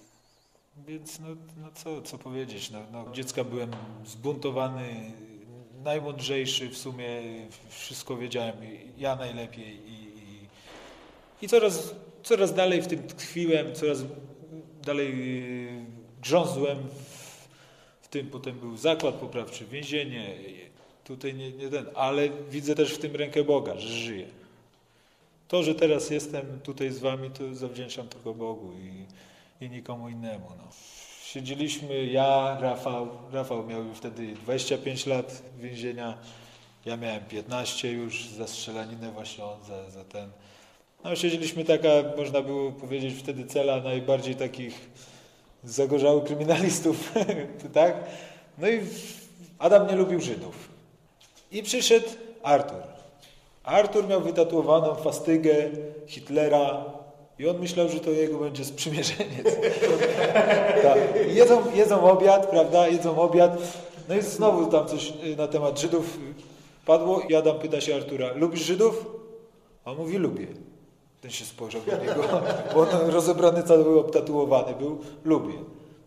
co powiedzieć. Dziecka byłem zbuntowany, najmądrzejszy w sumie, wszystko wiedziałem, ja najlepiej i coraz dalej w tym tkwiłem, coraz dalej grzązłem w tym, potem był zakład poprawczy, więzienie, tutaj nie ten, ale widzę też w tym rękę Boga, że żyję. To, że teraz jestem tutaj z wami, to zawdzięczam tylko Bogu i nikomu innemu. No. Siedzieliśmy, ja, Rafał miał już wtedy 25 lat więzienia, ja miałem 15 już za strzelaninę właśnie za ten. No siedzieliśmy taka, można było powiedzieć wtedy cela najbardziej takich zagorzałych kryminalistów, tak? No i Adam nie lubił Żydów. I przyszedł Artur. Artur miał wytatuowaną fastygę Hitlera i on myślał, że to jego będzie sprzymierzeniec. Tak. Jedzą obiad, prawda? Jedzą obiad. No i znowu tam coś na temat Żydów padło i Adam pyta się Artura, lubisz Żydów? A on mówi, lubię. Ten się spojrzał do niego, bo on rozebrany cały obtatuowany był, lubię.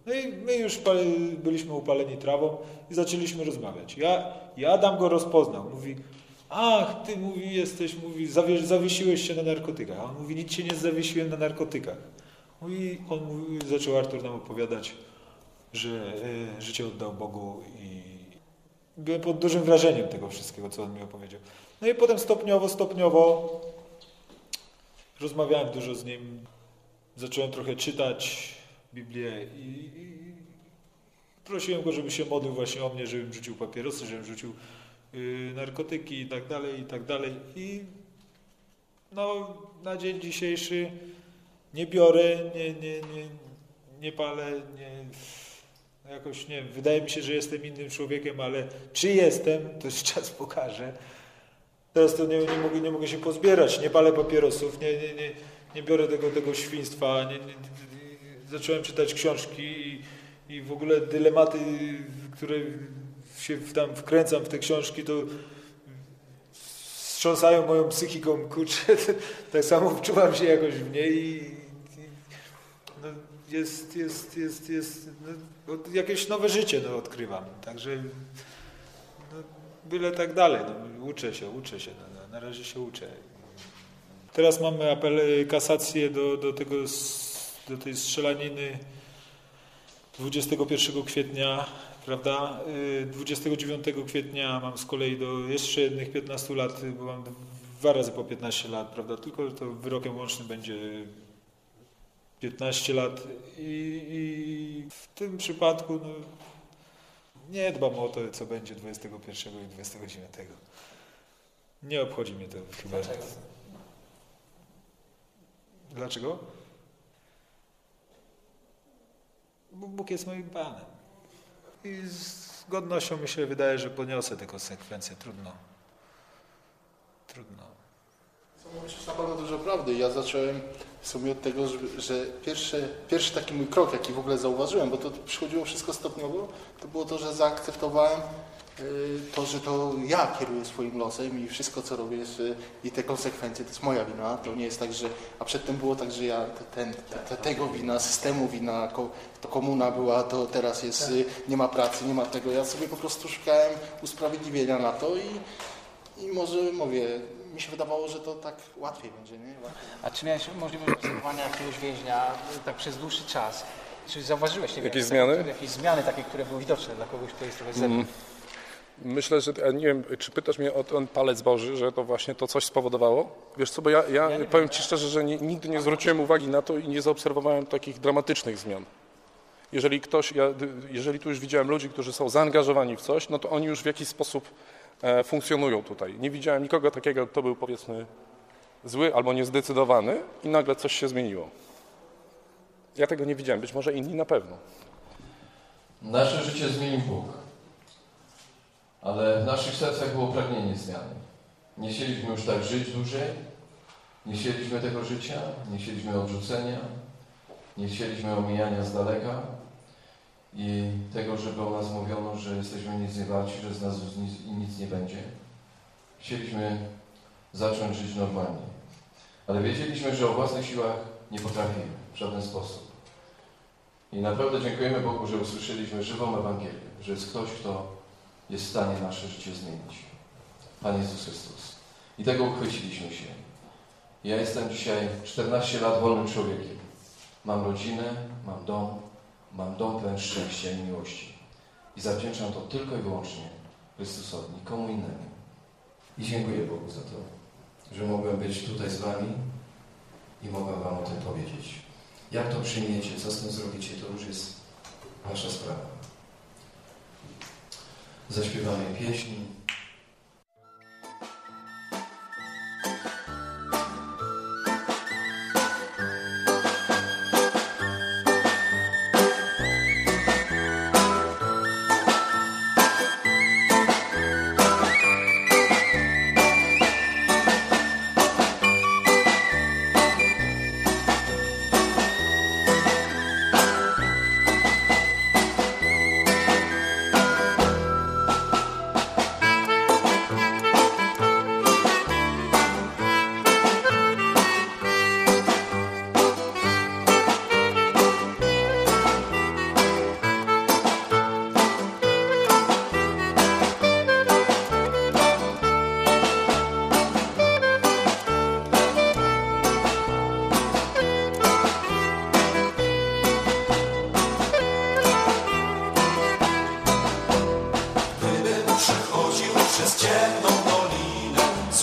No i my już byliśmy upaleni trawą i zaczęliśmy rozmawiać. Ja Adam go rozpoznał. Mówi, ach, ty zawiesiłeś się na narkotykach. A on mówi, nic się nie zawiesiłem na narkotykach. Zaczął Artur nam opowiadać, że życie oddał Bogu i byłem pod dużym wrażeniem tego wszystkiego, co on mi opowiedział. No i potem stopniowo rozmawiałem dużo z nim, zacząłem trochę czytać Biblię i prosiłem go, żeby się modlił właśnie o mnie, żebym rzucił papierosy, żebym rzucił narkotyki i tak dalej. I no, na dzień dzisiejszy nie biorę, nie palę, jakoś nie wiem, wydaje mi się, że jestem innym człowiekiem, ale czy jestem, to już czas pokaże. Teraz to nie mogę się pozbierać, nie palę papierosów, nie biorę tego świństwa, zacząłem czytać książki i w ogóle dylematy, które się tam wkręcam w te książki, to wstrząsają moją psychiką, kurczę, tak samo wczuwam się jakoś w niej i no, jest no, jakieś nowe życie odkrywam, także no, byle tak dalej, no, uczę się, na razie się uczę. Teraz mamy apel, kasację do tej strzelaniny 21 kwietnia, prawda? 29 kwietnia mam z kolei do jeszcze jednych 15 lat, bo mam 2 razy po 15 lat, prawda? Tylko to wyrokiem łącznym będzie 15 lat i w tym przypadku no, nie dbam o to, co będzie 21 i 29. Nie obchodzi mnie to chyba. Dlaczego? Bo Bóg jest moim Panem. I z godnością mi się wydaje, że poniosę te konsekwencje. Trudno. Mówisz na pewno dużo prawdy. Ja zacząłem w sumie od tego, że pierwszy taki mój krok, jaki w ogóle zauważyłem, bo to przychodziło wszystko stopniowo, to było to, że zaakceptowałem to, że to ja kieruję swoim losem i wszystko, co robię i te konsekwencje, to jest moja wina. To nie jest tak, że... A przedtem było tak, że ja tego wina, systemu wina, to komuna była, to teraz jest, nie ma pracy, nie ma tego. Ja sobie po prostu szukałem usprawiedliwienia na to i może mówię, mi się wydawało, że to tak łatwiej będzie, nie? A czy miałeś możliwość obserwowania jakiegoś więźnia tak przez dłuższy czas? Czy zauważyłeś jakieś zmiany? Jakieś zmiany takie, które były widoczne dla kogoś, kto jest trochę z zewnątrz? Myślę, że nie wiem, czy pytasz mnie o ten palec Boży, że to właśnie to coś spowodowało? Wiesz co, bo ja powiem Ci szczerze, że nigdy nie zwróciłem uwagi na to i nie zaobserwowałem takich dramatycznych zmian. Jeżeli tu już widziałem ludzi, którzy są zaangażowani w coś, no to oni już w jakiś sposób funkcjonują tutaj. Nie widziałem nikogo takiego, kto był powiedzmy zły albo niezdecydowany i nagle coś się zmieniło. Ja tego nie widziałem, być może inni na pewno. Nasze życie zmienił Bóg, ale w naszych sercach było pragnienie zmiany. Nie chcieliśmy już tak żyć dłużej, nie chcieliśmy tego życia, nie chcieliśmy odrzucenia, nie chcieliśmy omijania z daleka i tego, żeby o nas mówiono, że jesteśmy nic nie warci, że z nas nic nie będzie. Chcieliśmy zacząć żyć normalnie, ale wiedzieliśmy, że o własnych siłach nie potrafimy w żaden sposób. I naprawdę dziękujemy Bogu, że usłyszeliśmy żywą Ewangelię, że jest ktoś, kto jest w stanie nasze życie zmienić. Pan Jezus Chrystus. I tego uchwyciliśmy się. Ja jestem dzisiaj 14 lat wolnym człowiekiem. Mam rodzinę, mam dom pełen szczęścia i miłości. I zawdzięczam to tylko i wyłącznie Chrystusowi, nikomu innemu. I dziękuję Bogu za to, że mogłem być tutaj z Wami i mogę Wam o tym powiedzieć. Jak to przyjmiecie, co z tym zrobicie, to już jest Wasza sprawa. Zaśpiewamy pieśni.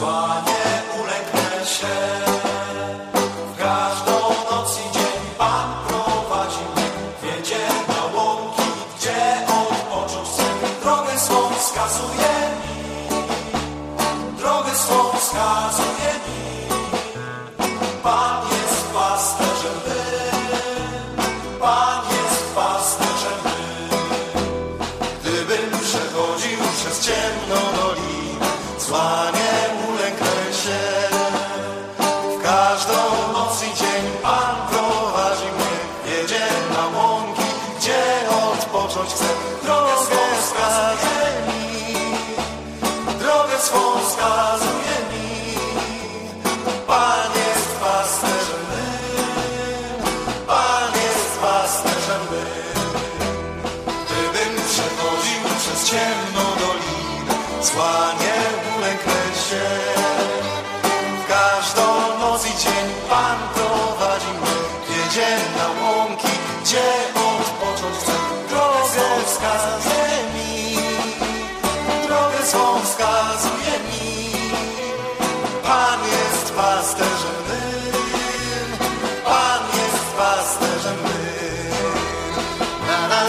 zła nie ulęknę się. W każdą noc i dzień Pan prowadzi mnie, wiedzie na łąki, gdzie odpocząć chcę. Drogę swą wskazuje mi, drogę swą wskazuje mi. Pan jest pasterzem mym, Pan jest pasterzem mym. Gdybym przechodził przez ciemną dolinę, zła nie ulęknę się. W każdą noc i dzień Pan prowadzi mnie, wiedzie na łąki, gdzie odpocząć chcę. Drogę swą wskazuje mi, drogę swą wskazuje mi. Pan jest pasterzem mym, Pan jest pasterzem mym. Gdybym przechodził przez ciemną dolinę, zła nie ulęknę się. W każdą noc i dzień Pan prowadzi mnie, wiedzie na łąki, gdzie odpocząć chcę. Drogę wskazuje mi, drogę swą wskazuje mi. Pan jest pasterzem mym, Pan jest pasterzem mym. Na, na,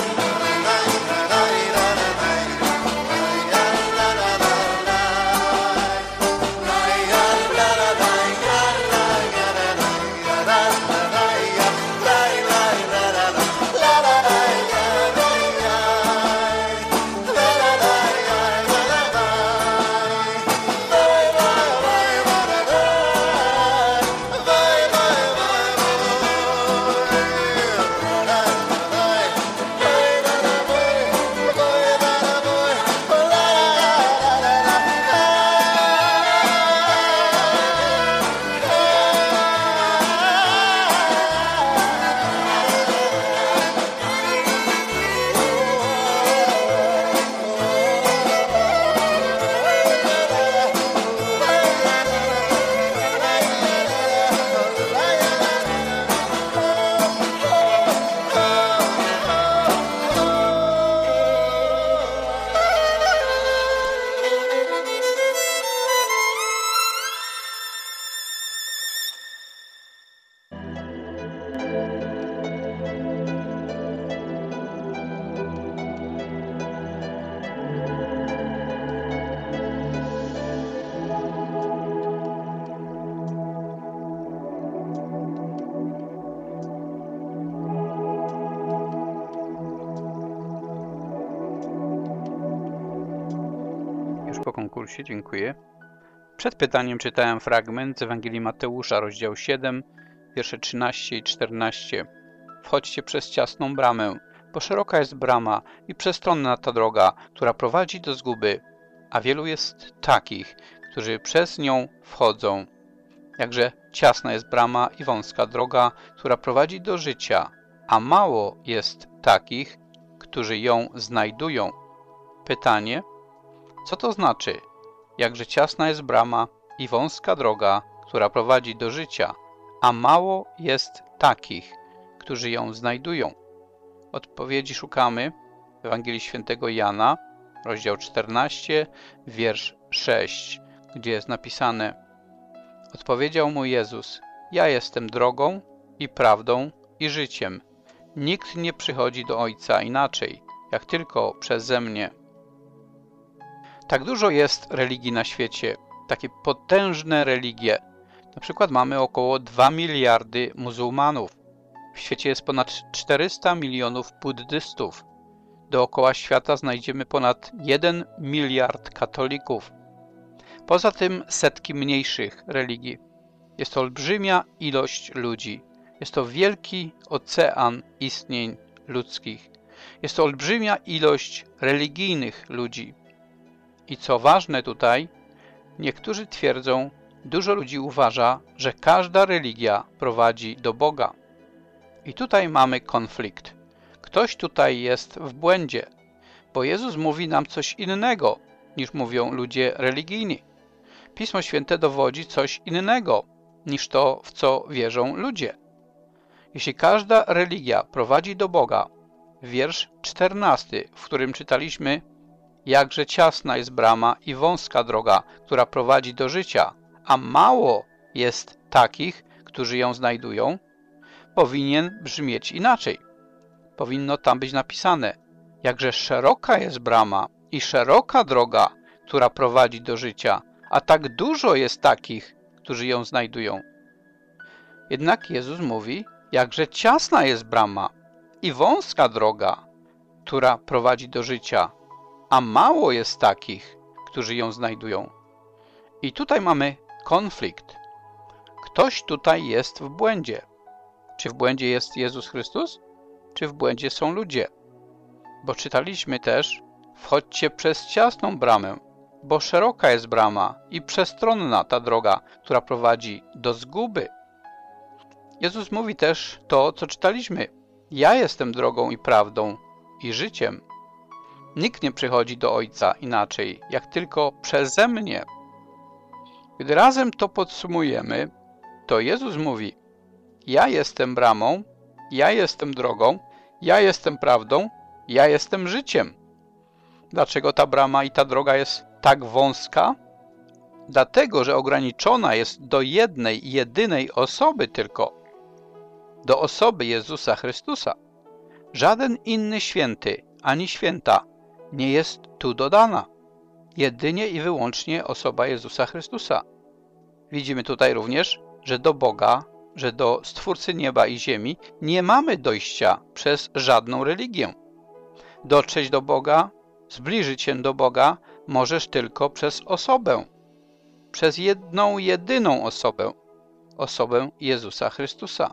Po konkursie, dziękuję. Przed pytaniem czytałem fragment z Ewangelii Mateusza, rozdział 7, wiersze 13 i 14. Wchodźcie przez ciasną bramę, bo szeroka jest brama i przestronna ta droga, która prowadzi do zguby, a wielu jest takich, którzy przez nią wchodzą. Jakże ciasna jest brama i wąska droga, która prowadzi do życia, a mało jest takich, którzy ją znajdują. Pytanie: co to znaczy? Jakże ciasna jest brama i wąska droga, która prowadzi do życia, a mało jest takich, którzy ją znajdują. Odpowiedzi szukamy w Ewangelii Świętego Jana, rozdział 14, wiersz 6, gdzie jest napisane: odpowiedział mu Jezus: ja jestem drogą i prawdą i życiem. Nikt nie przychodzi do Ojca inaczej, jak tylko przeze mnie. Tak dużo jest religii na świecie, takie potężne religie. Na przykład mamy około 2 miliardy muzułmanów. W świecie jest ponad 400 milionów buddystów. Dookoła świata znajdziemy ponad 1 miliard katolików. Poza tym setki mniejszych religii. Jest to olbrzymia ilość ludzi. Jest to wielki ocean istnień ludzkich. Jest to olbrzymia ilość religijnych ludzi. I co ważne tutaj, niektórzy twierdzą, dużo ludzi uważa, że każda religia prowadzi do Boga. I tutaj mamy konflikt. Ktoś tutaj jest w błędzie, bo Jezus mówi nam coś innego, niż mówią ludzie religijni. Pismo Święte dowodzi coś innego, niż to, w co wierzą ludzie. Jeśli każda religia prowadzi do Boga, wiersz 14, w którym czytaliśmy: jakże ciasna jest brama i wąska droga, która prowadzi do życia, a mało jest takich, którzy ją znajdują, powinien brzmieć inaczej. Powinno tam być napisane, jakże szeroka jest brama i szeroka droga, która prowadzi do życia, a tak dużo jest takich, którzy ją znajdują. Jednak Jezus mówi, jakże ciasna jest brama i wąska droga, która prowadzi do życia, a mało jest takich, którzy ją znajdują. I tutaj mamy konflikt. Ktoś tutaj jest w błędzie. Czy w błędzie jest Jezus Chrystus? Czy w błędzie są ludzie? Bo czytaliśmy też, wchodźcie przez ciasną bramę, bo szeroka jest brama i przestronna ta droga, która prowadzi do zguby. Jezus mówi też to, co czytaliśmy. Ja jestem drogą i prawdą i życiem. Nikt nie przychodzi do Ojca inaczej, jak tylko przeze mnie. Gdy razem to podsumujemy, to Jezus mówi, ja jestem bramą, ja jestem drogą, ja jestem prawdą, ja jestem życiem. Dlaczego ta brama i ta droga jest tak wąska? Dlatego, że ograniczona jest do jednej, jedynej osoby tylko. Do osoby Jezusa Chrystusa. Żaden inny święty ani święta nie jest tu dodana. Jedynie i wyłącznie osoba Jezusa Chrystusa. Widzimy tutaj również, że do Boga, że do Stwórcy nieba i ziemi nie mamy dojścia przez żadną religię. Dotrzeć do Boga, zbliżyć się do Boga możesz tylko przez osobę. Przez jedną, jedyną osobę. Osobę Jezusa Chrystusa.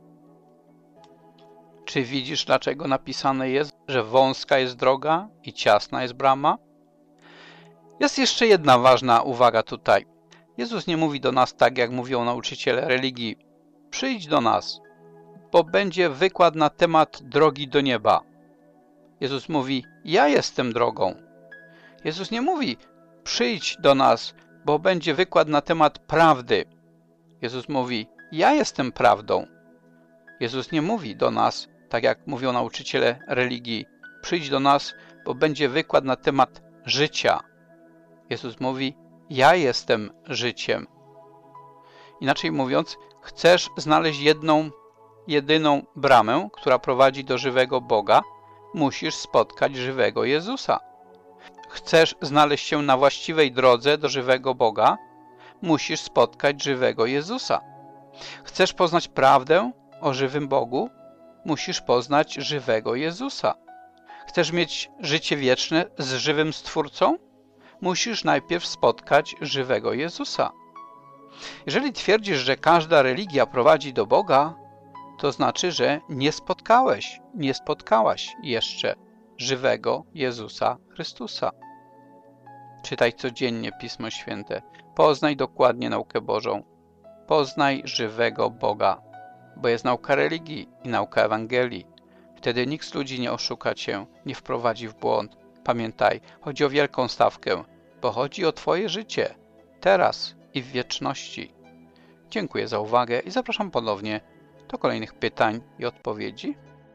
Czy widzisz, dlaczego napisane jest, że wąska jest droga i ciasna jest brama? Jest jeszcze jedna ważna uwaga tutaj. Jezus nie mówi do nas tak, jak mówią nauczyciele religii. Przyjdź do nas, bo będzie wykład na temat drogi do nieba. Jezus mówi, ja jestem drogą. Jezus nie mówi, przyjdź do nas, bo będzie wykład na temat prawdy. Jezus mówi, ja jestem prawdą. Jezus nie mówi do nas, tak jak mówią nauczyciele religii, przyjdź do nas, bo będzie wykład na temat życia. Jezus mówi, ja jestem życiem. Inaczej mówiąc, chcesz znaleźć jedną, jedyną bramę, która prowadzi do żywego Boga, musisz spotkać żywego Jezusa. Chcesz znaleźć się na właściwej drodze do żywego Boga, musisz spotkać żywego Jezusa. Chcesz poznać prawdę o żywym Bogu, musisz poznać żywego Jezusa. Chcesz mieć życie wieczne z żywym Stwórcą? Musisz najpierw spotkać żywego Jezusa. Jeżeli twierdzisz, że każda religia prowadzi do Boga, to znaczy, że nie spotkałaś jeszcze żywego Jezusa Chrystusa. Czytaj codziennie Pismo Święte. Poznaj dokładnie naukę Bożą. Poznaj żywego Boga, bo jest nauka religii i nauka Ewangelii. Wtedy nikt z ludzi nie oszuka cię, nie wprowadzi w błąd. Pamiętaj, chodzi o wielką stawkę, bo chodzi o twoje życie, teraz i w wieczności. Dziękuję za uwagę i zapraszam ponownie do kolejnych pytań i odpowiedzi.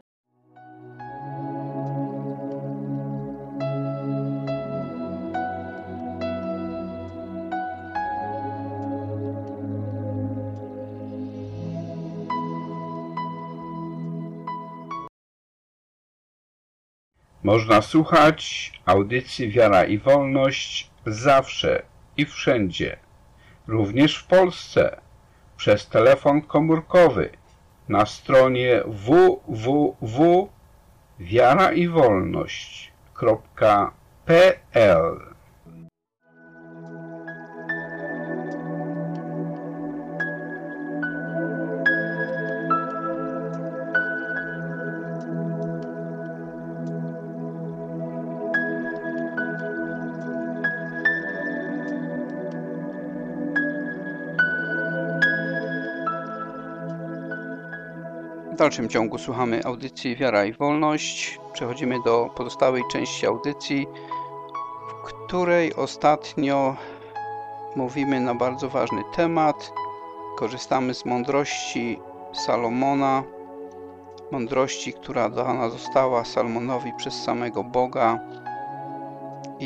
Można słuchać audycji Wiara i Wolność zawsze i wszędzie, również w Polsce, przez telefon komórkowy na stronie www.wiaraiwolność.pl. W dalszym ciągu słuchamy audycji Wiara i Wolność. Przechodzimy do pozostałej części audycji, w której ostatnio mówimy na bardzo ważny temat. Korzystamy z mądrości Salomona, mądrości, która dana została Salomonowi przez samego Boga i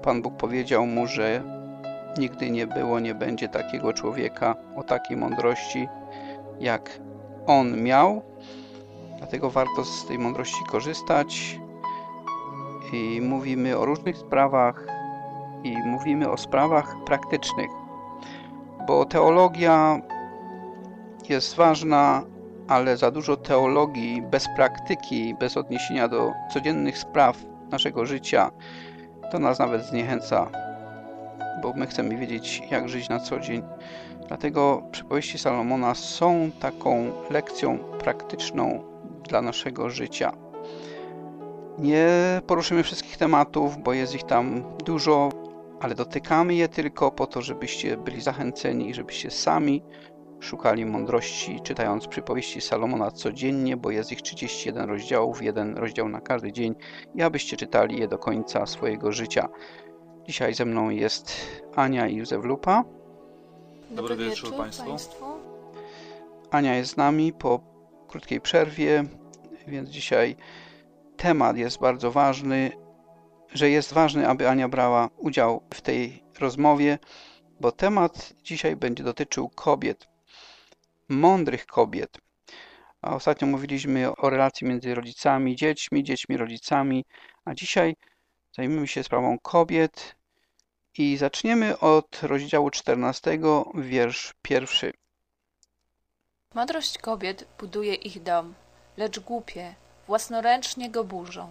Pan Bóg powiedział mu, że nigdy nie było, nie będzie takiego człowieka o takiej mądrości, jak on miał. Dlatego warto z tej mądrości korzystać. I mówimy o różnych sprawach i mówimy o sprawach praktycznych, bo teologia jest ważna, ale za dużo teologii bez praktyki, bez odniesienia do codziennych spraw naszego życia, to nas nawet zniechęca, bo my chcemy wiedzieć, jak żyć na co dzień. Dlatego przypowieści Salomona są taką lekcją praktyczną dla naszego życia. Nie poruszymy wszystkich tematów, bo jest ich tam dużo, ale dotykamy je tylko po to, żebyście byli zachęceni i żebyście sami szukali mądrości, czytając przypowieści Salomona codziennie, bo jest ich 31 rozdziałów, 1 rozdział na każdy dzień i abyście czytali je do końca swojego życia. Dzisiaj ze mną jest Ania i Józef Lupa. Dobry wieczór Państwu. Ania jest z nami po krótkiej przerwie, więc dzisiaj temat jest bardzo ważny, że jest ważny, aby Ania brała udział w tej rozmowie, bo temat dzisiaj będzie dotyczył kobiet, mądrych kobiet. A ostatnio mówiliśmy o relacji między rodzicami, dziećmi, rodzicami, a dzisiaj zajmiemy się sprawą kobiet i zaczniemy od rozdziału 14, wiersz 1. Mądrość kobiet buduje ich dom, lecz głupie własnoręcznie go burzą.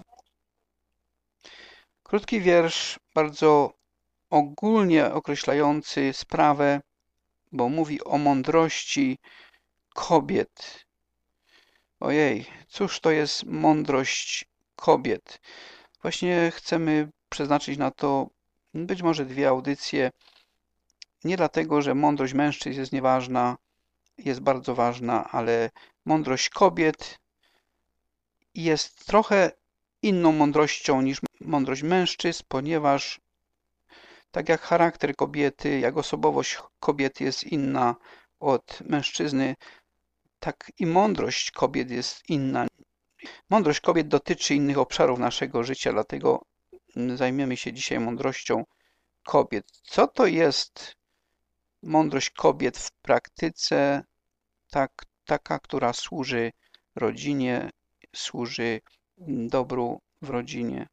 Krótki wiersz, bardzo ogólnie określający sprawę, bo mówi o mądrości kobiet. Ojej, cóż to jest mądrość kobiet? Właśnie chcemy przeznaczyć na to być może 2 audycje. Nie dlatego, że mądrość mężczyzn jest nieważna, jest bardzo ważna, ale mądrość kobiet jest trochę inną mądrością niż mądrość mężczyzn, ponieważ tak jak charakter kobiety, jak osobowość kobiety jest inna od mężczyzny, tak i mądrość kobiet jest inna. Mądrość kobiet dotyczy innych obszarów naszego życia, dlatego zajmiemy się dzisiaj mądrością kobiet. Co to jest mądrość kobiet w praktyce, taka, która służy rodzinie, służy dobru w rodzinie?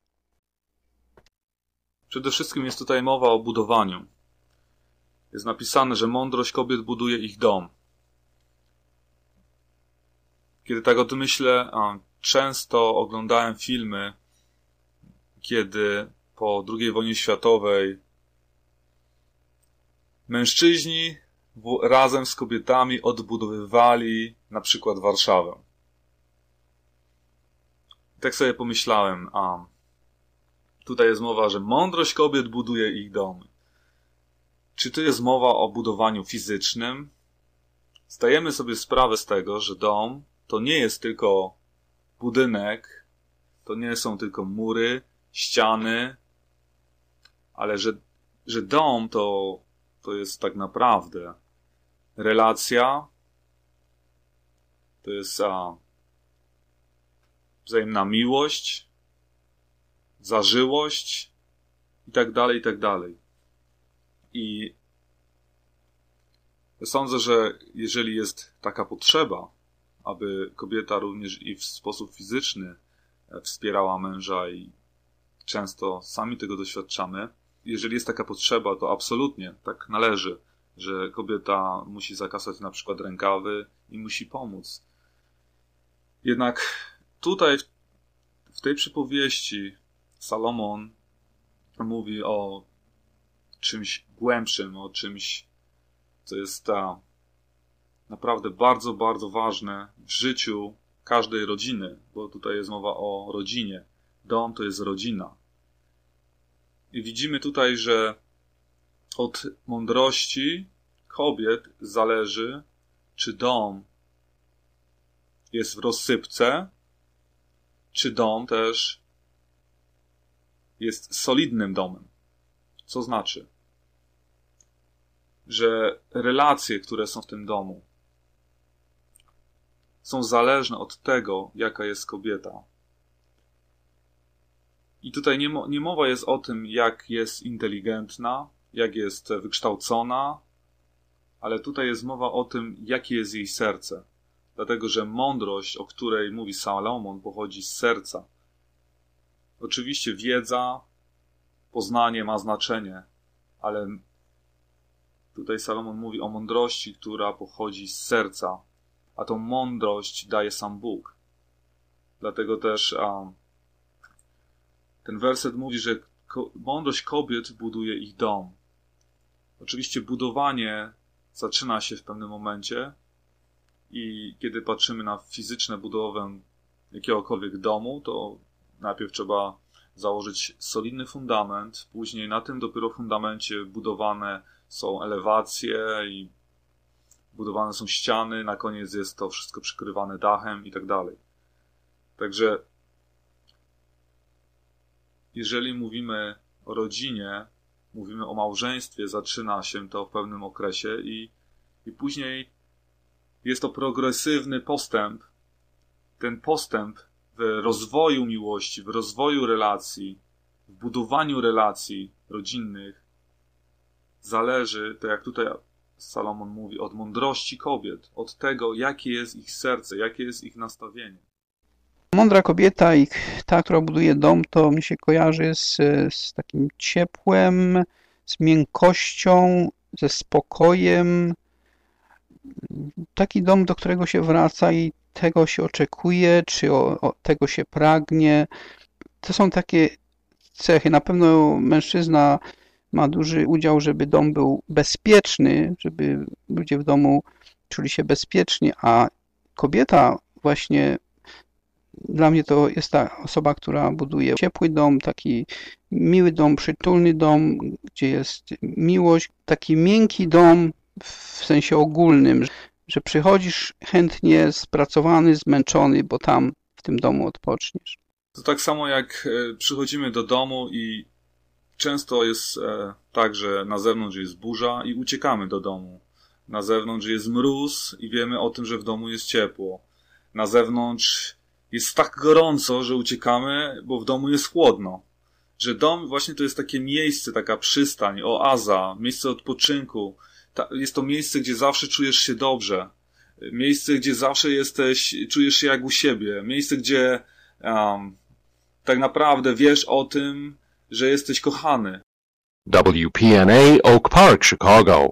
Przede wszystkim jest tutaj mowa o budowaniu. Jest napisane, że mądrość kobiet buduje ich dom. Kiedy tak o tym myślę, często oglądałem filmy, kiedy po II wojnie światowej mężczyźni razem z kobietami odbudowywali na przykład Warszawę. Tak sobie pomyślałem, tutaj jest mowa, że mądrość kobiet buduje ich domy. Czy to jest mowa o budowaniu fizycznym? Zdajemy sobie sprawę z tego, że dom to nie jest tylko budynek, to nie są tylko mury, ściany, ale że dom to jest tak naprawdę relacja, to jest wzajemna miłość, zażyłość i tak dalej, i tak dalej. I sądzę, że jeżeli jest taka potrzeba, aby kobieta również i w sposób fizyczny wspierała męża i często sami tego doświadczamy, jeżeli jest taka potrzeba, to absolutnie tak należy, że kobieta musi zakasać na przykład rękawy i musi pomóc. Jednak tutaj w tej przypowieści Salomon mówi o czymś głębszym, o czymś, co jest naprawdę bardzo, bardzo ważne w życiu każdej rodziny, bo tutaj jest mowa o rodzinie. Dom to jest rodzina. I widzimy tutaj, że od mądrości kobiet zależy, czy dom jest w rozsypce, czy dom też jest solidnym domem. Co znaczy? Że relacje, które są w tym domu, są zależne od tego, jaka jest kobieta. I tutaj nie mowa jest o tym, jak jest inteligentna, jak jest wykształcona, ale tutaj jest mowa o tym, jakie jest jej serce. Dlatego, że mądrość, o której mówi Salomon, pochodzi z serca. Oczywiście wiedza, poznanie ma znaczenie, ale tutaj Salomon mówi o mądrości, która pochodzi z serca, a tą mądrość daje sam Bóg. Dlatego też ten werset mówi, że mądrość kobiet buduje ich dom. Oczywiście budowanie zaczyna się w pewnym momencie i kiedy patrzymy na fizyczną budowę jakiegokolwiek domu, to najpierw trzeba założyć solidny fundament, później na tym dopiero fundamencie budowane są elewacje i budowane są ściany, na koniec jest to wszystko przykrywane dachem i tak dalej. Także jeżeli mówimy o rodzinie, mówimy o małżeństwie, zaczyna się to w pewnym okresie i później jest to progresywny postęp. Ten postęp w rozwoju miłości, w rozwoju relacji, w budowaniu relacji rodzinnych zależy, tak jak tutaj Salomon mówi, od mądrości kobiet, od tego, jakie jest ich serce, jakie jest ich nastawienie. Mądra kobieta i ta, która buduje dom, to mi się kojarzy z takim ciepłem, z miękkością, ze spokojem. Taki dom, do którego się wraca i tego się oczekuje, czy tego się pragnie. To są takie cechy. Na pewno mężczyzna ma duży udział, żeby dom był bezpieczny, żeby ludzie w domu czuli się bezpiecznie, a kobieta właśnie dla mnie to jest ta osoba, która buduje ciepły dom, taki miły dom, przytulny dom, gdzie jest miłość, taki miękki dom w sensie ogólnym, że przychodzisz chętnie spracowany, zmęczony, bo tam w tym domu odpoczniesz. To tak samo jak przychodzimy do domu i często jest tak, że na zewnątrz jest burza i uciekamy do domu. Na zewnątrz jest mróz i wiemy o tym, że w domu jest ciepło. Na zewnątrz jest tak gorąco, że uciekamy, bo w domu jest chłodno. Że dom właśnie to jest takie miejsce, taka przystań, oaza, miejsce odpoczynku. Jest to miejsce, gdzie zawsze czujesz się dobrze. Miejsce, gdzie zawsze czujesz się jak u siebie. Miejsce, gdzie tak naprawdę wiesz o tym, że jesteś kochany. WPNA Oak Park, Chicago.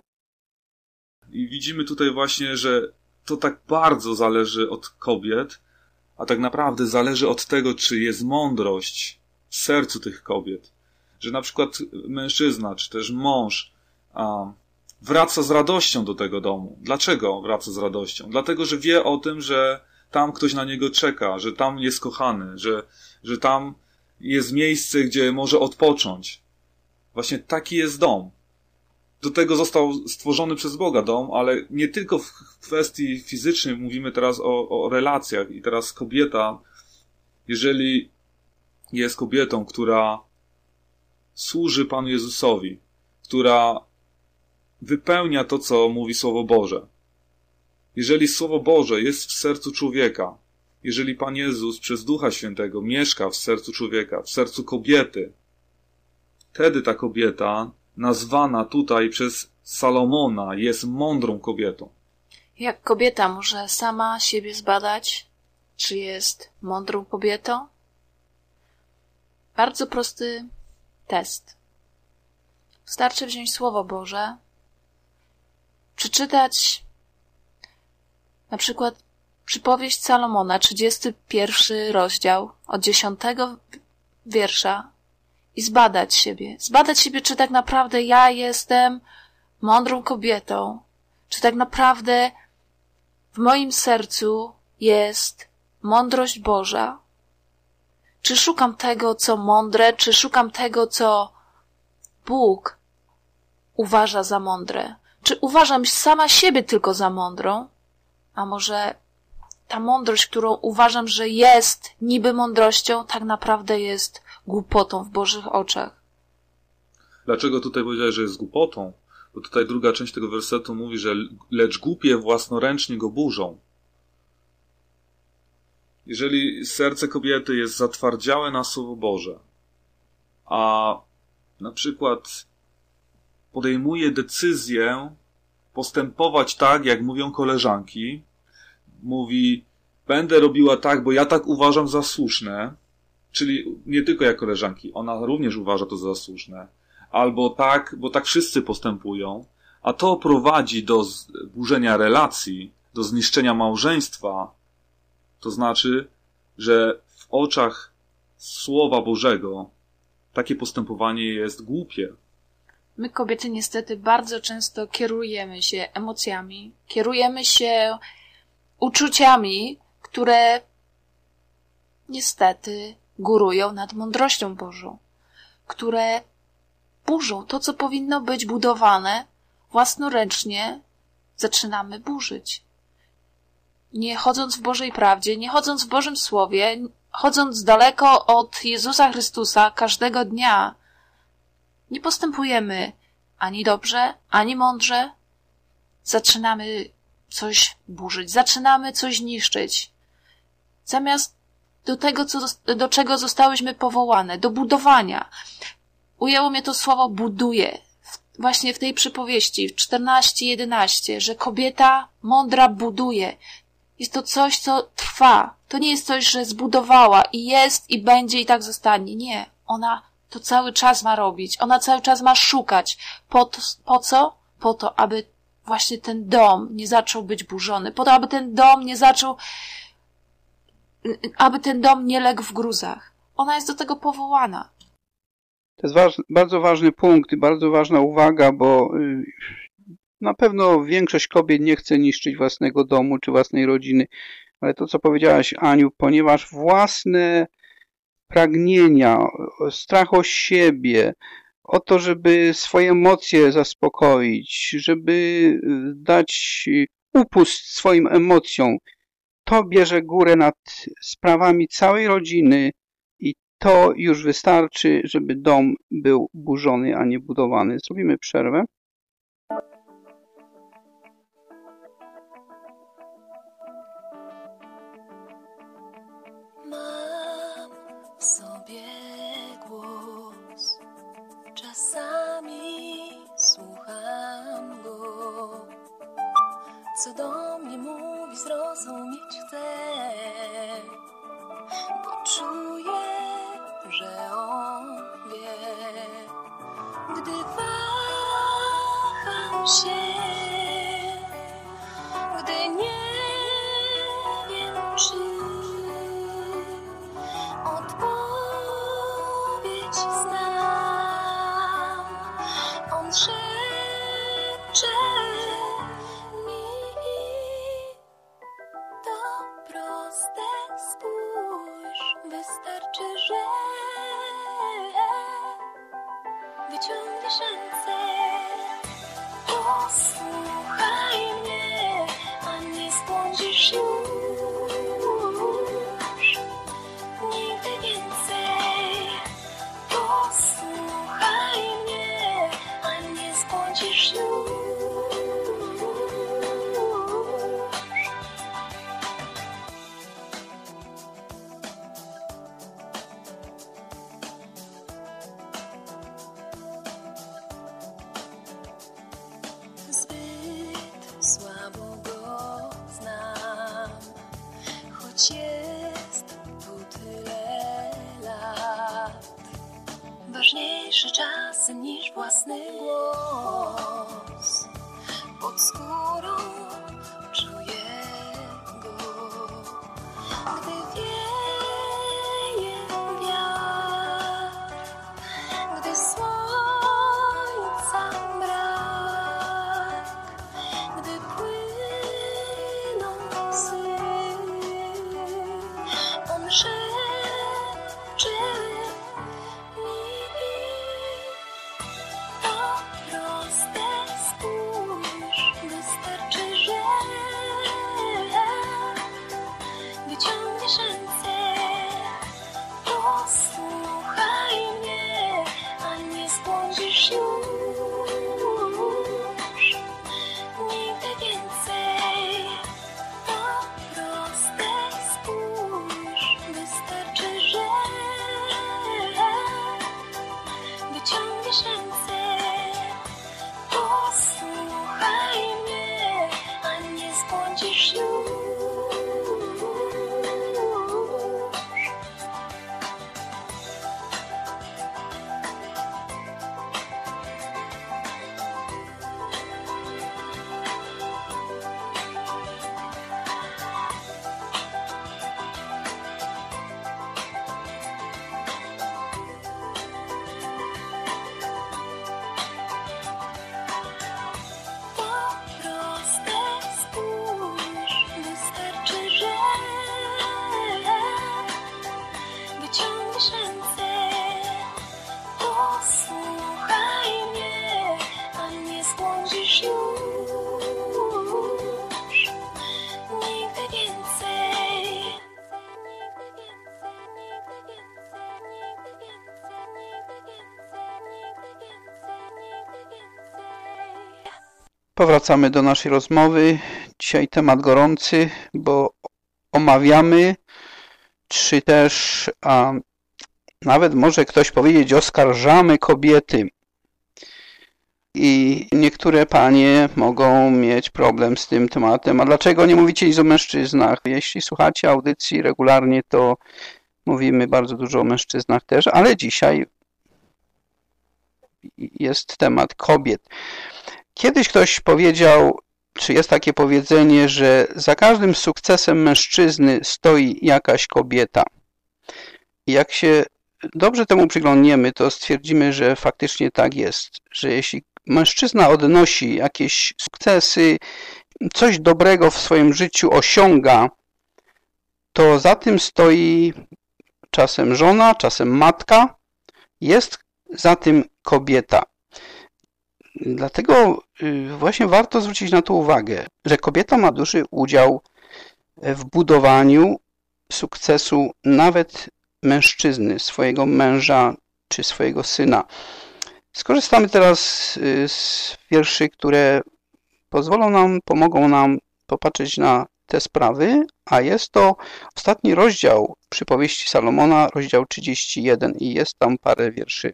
I widzimy tutaj właśnie, że to tak bardzo zależy od kobiet, a tak naprawdę zależy od tego, czy jest mądrość w sercu tych kobiet. Że na przykład mężczyzna, czy też mąż wraca z radością do tego domu. Dlaczego wraca z radością? Dlatego, że wie o tym, że tam ktoś na niego czeka, że tam jest kochany, że tam jest miejsce, gdzie może odpocząć. Właśnie taki jest dom. Do tego został stworzony przez Boga dom, ale nie tylko w kwestii fizycznej, mówimy teraz o relacjach. I teraz kobieta, jeżeli jest kobietą, która służy Panu Jezusowi, która wypełnia to, co mówi Słowo Boże. Jeżeli Słowo Boże jest w sercu człowieka, jeżeli Pan Jezus przez Ducha Świętego mieszka w sercu człowieka, w sercu kobiety, wtedy ta kobieta, nazwana tutaj przez Salomona, jest mądrą kobietą. Jak kobieta może sama siebie zbadać, czy jest mądrą kobietą? Bardzo prosty test. Wystarczy wziąć Słowo Boże, przeczytać na przykład przypowieść Salomona, 31 rozdział, od 10 wiersza i zbadać siebie. Zbadać siebie, czy tak naprawdę ja jestem mądrą kobietą, czy tak naprawdę w moim sercu jest mądrość Boża. Czy szukam tego, co mądre, czy szukam tego, co Bóg uważa za mądre. Czy uważam sama siebie tylko za mądrą, a może ta mądrość, którą uważam, że jest niby mądrością, tak naprawdę jest głupotą w Bożych oczach. Dlaczego tutaj powiedziałeś, że jest głupotą? Bo tutaj druga część tego wersetu mówi, że lecz głupie własnoręcznie go burzą. Jeżeli serce kobiety jest zatwardziałe na Słowo Boże, a na przykład podejmuje decyzję postępować tak, jak mówią koleżanki, mówi, będę robiła tak, bo ja tak uważam za słuszne, czyli nie tylko jak koleżanki, ona również uważa to za słuszne, albo tak, bo tak wszyscy postępują, a to prowadzi do burzenia relacji, do zniszczenia małżeństwa, to znaczy, że w oczach Słowa Bożego takie postępowanie jest głupie. My, kobiety, niestety bardzo często kierujemy się emocjami, kierujemy się uczuciami, które niestety górują nad mądrością Bożą, które burzą to, co powinno być budowane, własnoręcznie zaczynamy burzyć. Nie chodząc w Bożej prawdzie, nie chodząc w Bożym Słowie, chodząc daleko od Jezusa Chrystusa każdego dnia, nie postępujemy ani dobrze, ani mądrze. Zaczynamy coś burzyć, zaczynamy coś niszczyć. Zamiast do tego, do czego zostałyśmy powołane, do budowania. Ujęło mnie to słowo buduje. Właśnie w tej przypowieści, w 14:11, że kobieta mądra buduje. Jest to coś, co trwa. To nie jest coś, że zbudowała i jest, i będzie, i tak zostanie. Nie. Ona to cały czas ma robić. Ona cały czas ma szukać. Po co? Po to, aby właśnie ten dom nie zaczął być burzony. Po to, aby ten dom nie zaczął, aby ten dom nie legł w gruzach. Ona jest do tego powołana. To jest bardzo ważny punkt i bardzo ważna uwaga, bo na pewno większość kobiet nie chce niszczyć własnego domu czy własnej rodziny, ale to, co powiedziałaś, Aniu, ponieważ własne pragnienia, strach o siebie, o to, żeby swoje emocje zaspokoić, żeby dać upust swoim emocjom, to bierze górę nad sprawami całej rodziny i to już wystarczy, żeby dom był burzony, a nie budowany. Zrobimy przerwę. Mam w sobie głos, czasami słucham go, co do mnie mówi, zrozumieć chcę, bo czuję, że on wie, gdy waham się, gdy nie wiem, czy odpowiedź znam. On szepcze mi, to proste, spójrz, wystarczy, że wyciągniesz ręce. Posłuchaj mnie, a nie zbłądzisz już nigdy więcej. Posłuchaj mnie, a nie zbłądzisz już. Zbyt słabo go znam, choć jest tu tyle lat. Ważniejszy czasem niż własny głos. Pod skórą czuję go, gdy wieje wiatr, gdy słońca brak, gdy płyną łzy. On szepcze mi, to Powracamy do naszej rozmowy. Dzisiaj temat gorący, bo omawiamy, czy też nawet może ktoś powiedzieć, oskarżamy kobiety. I niektóre panie mogą mieć problem z tym tematem. A dlaczego nie mówicie nic o mężczyznach? Jeśli słuchacie audycji regularnie, to mówimy bardzo dużo o mężczyznach też, ale dzisiaj jest temat kobiet. Kiedyś ktoś powiedział, czy jest takie powiedzenie, że za każdym sukcesem mężczyzny stoi jakaś kobieta. I jak się dobrze temu przyglądniemy, to stwierdzimy, że faktycznie tak jest, że jeśli mężczyzna odnosi jakieś sukcesy, coś dobrego w swoim życiu osiąga, to za tym stoi czasem żona, czasem matka, jest za tym kobieta. Dlatego właśnie warto zwrócić na to uwagę, że kobieta ma duży udział w budowaniu sukcesu nawet mężczyzny, swojego męża czy swojego syna. Skorzystamy teraz z wierszy, które pomogą nam popatrzeć na te sprawy, a jest to ostatni rozdział Przypowieści Salomona, rozdział 31 i jest tam parę wierszy.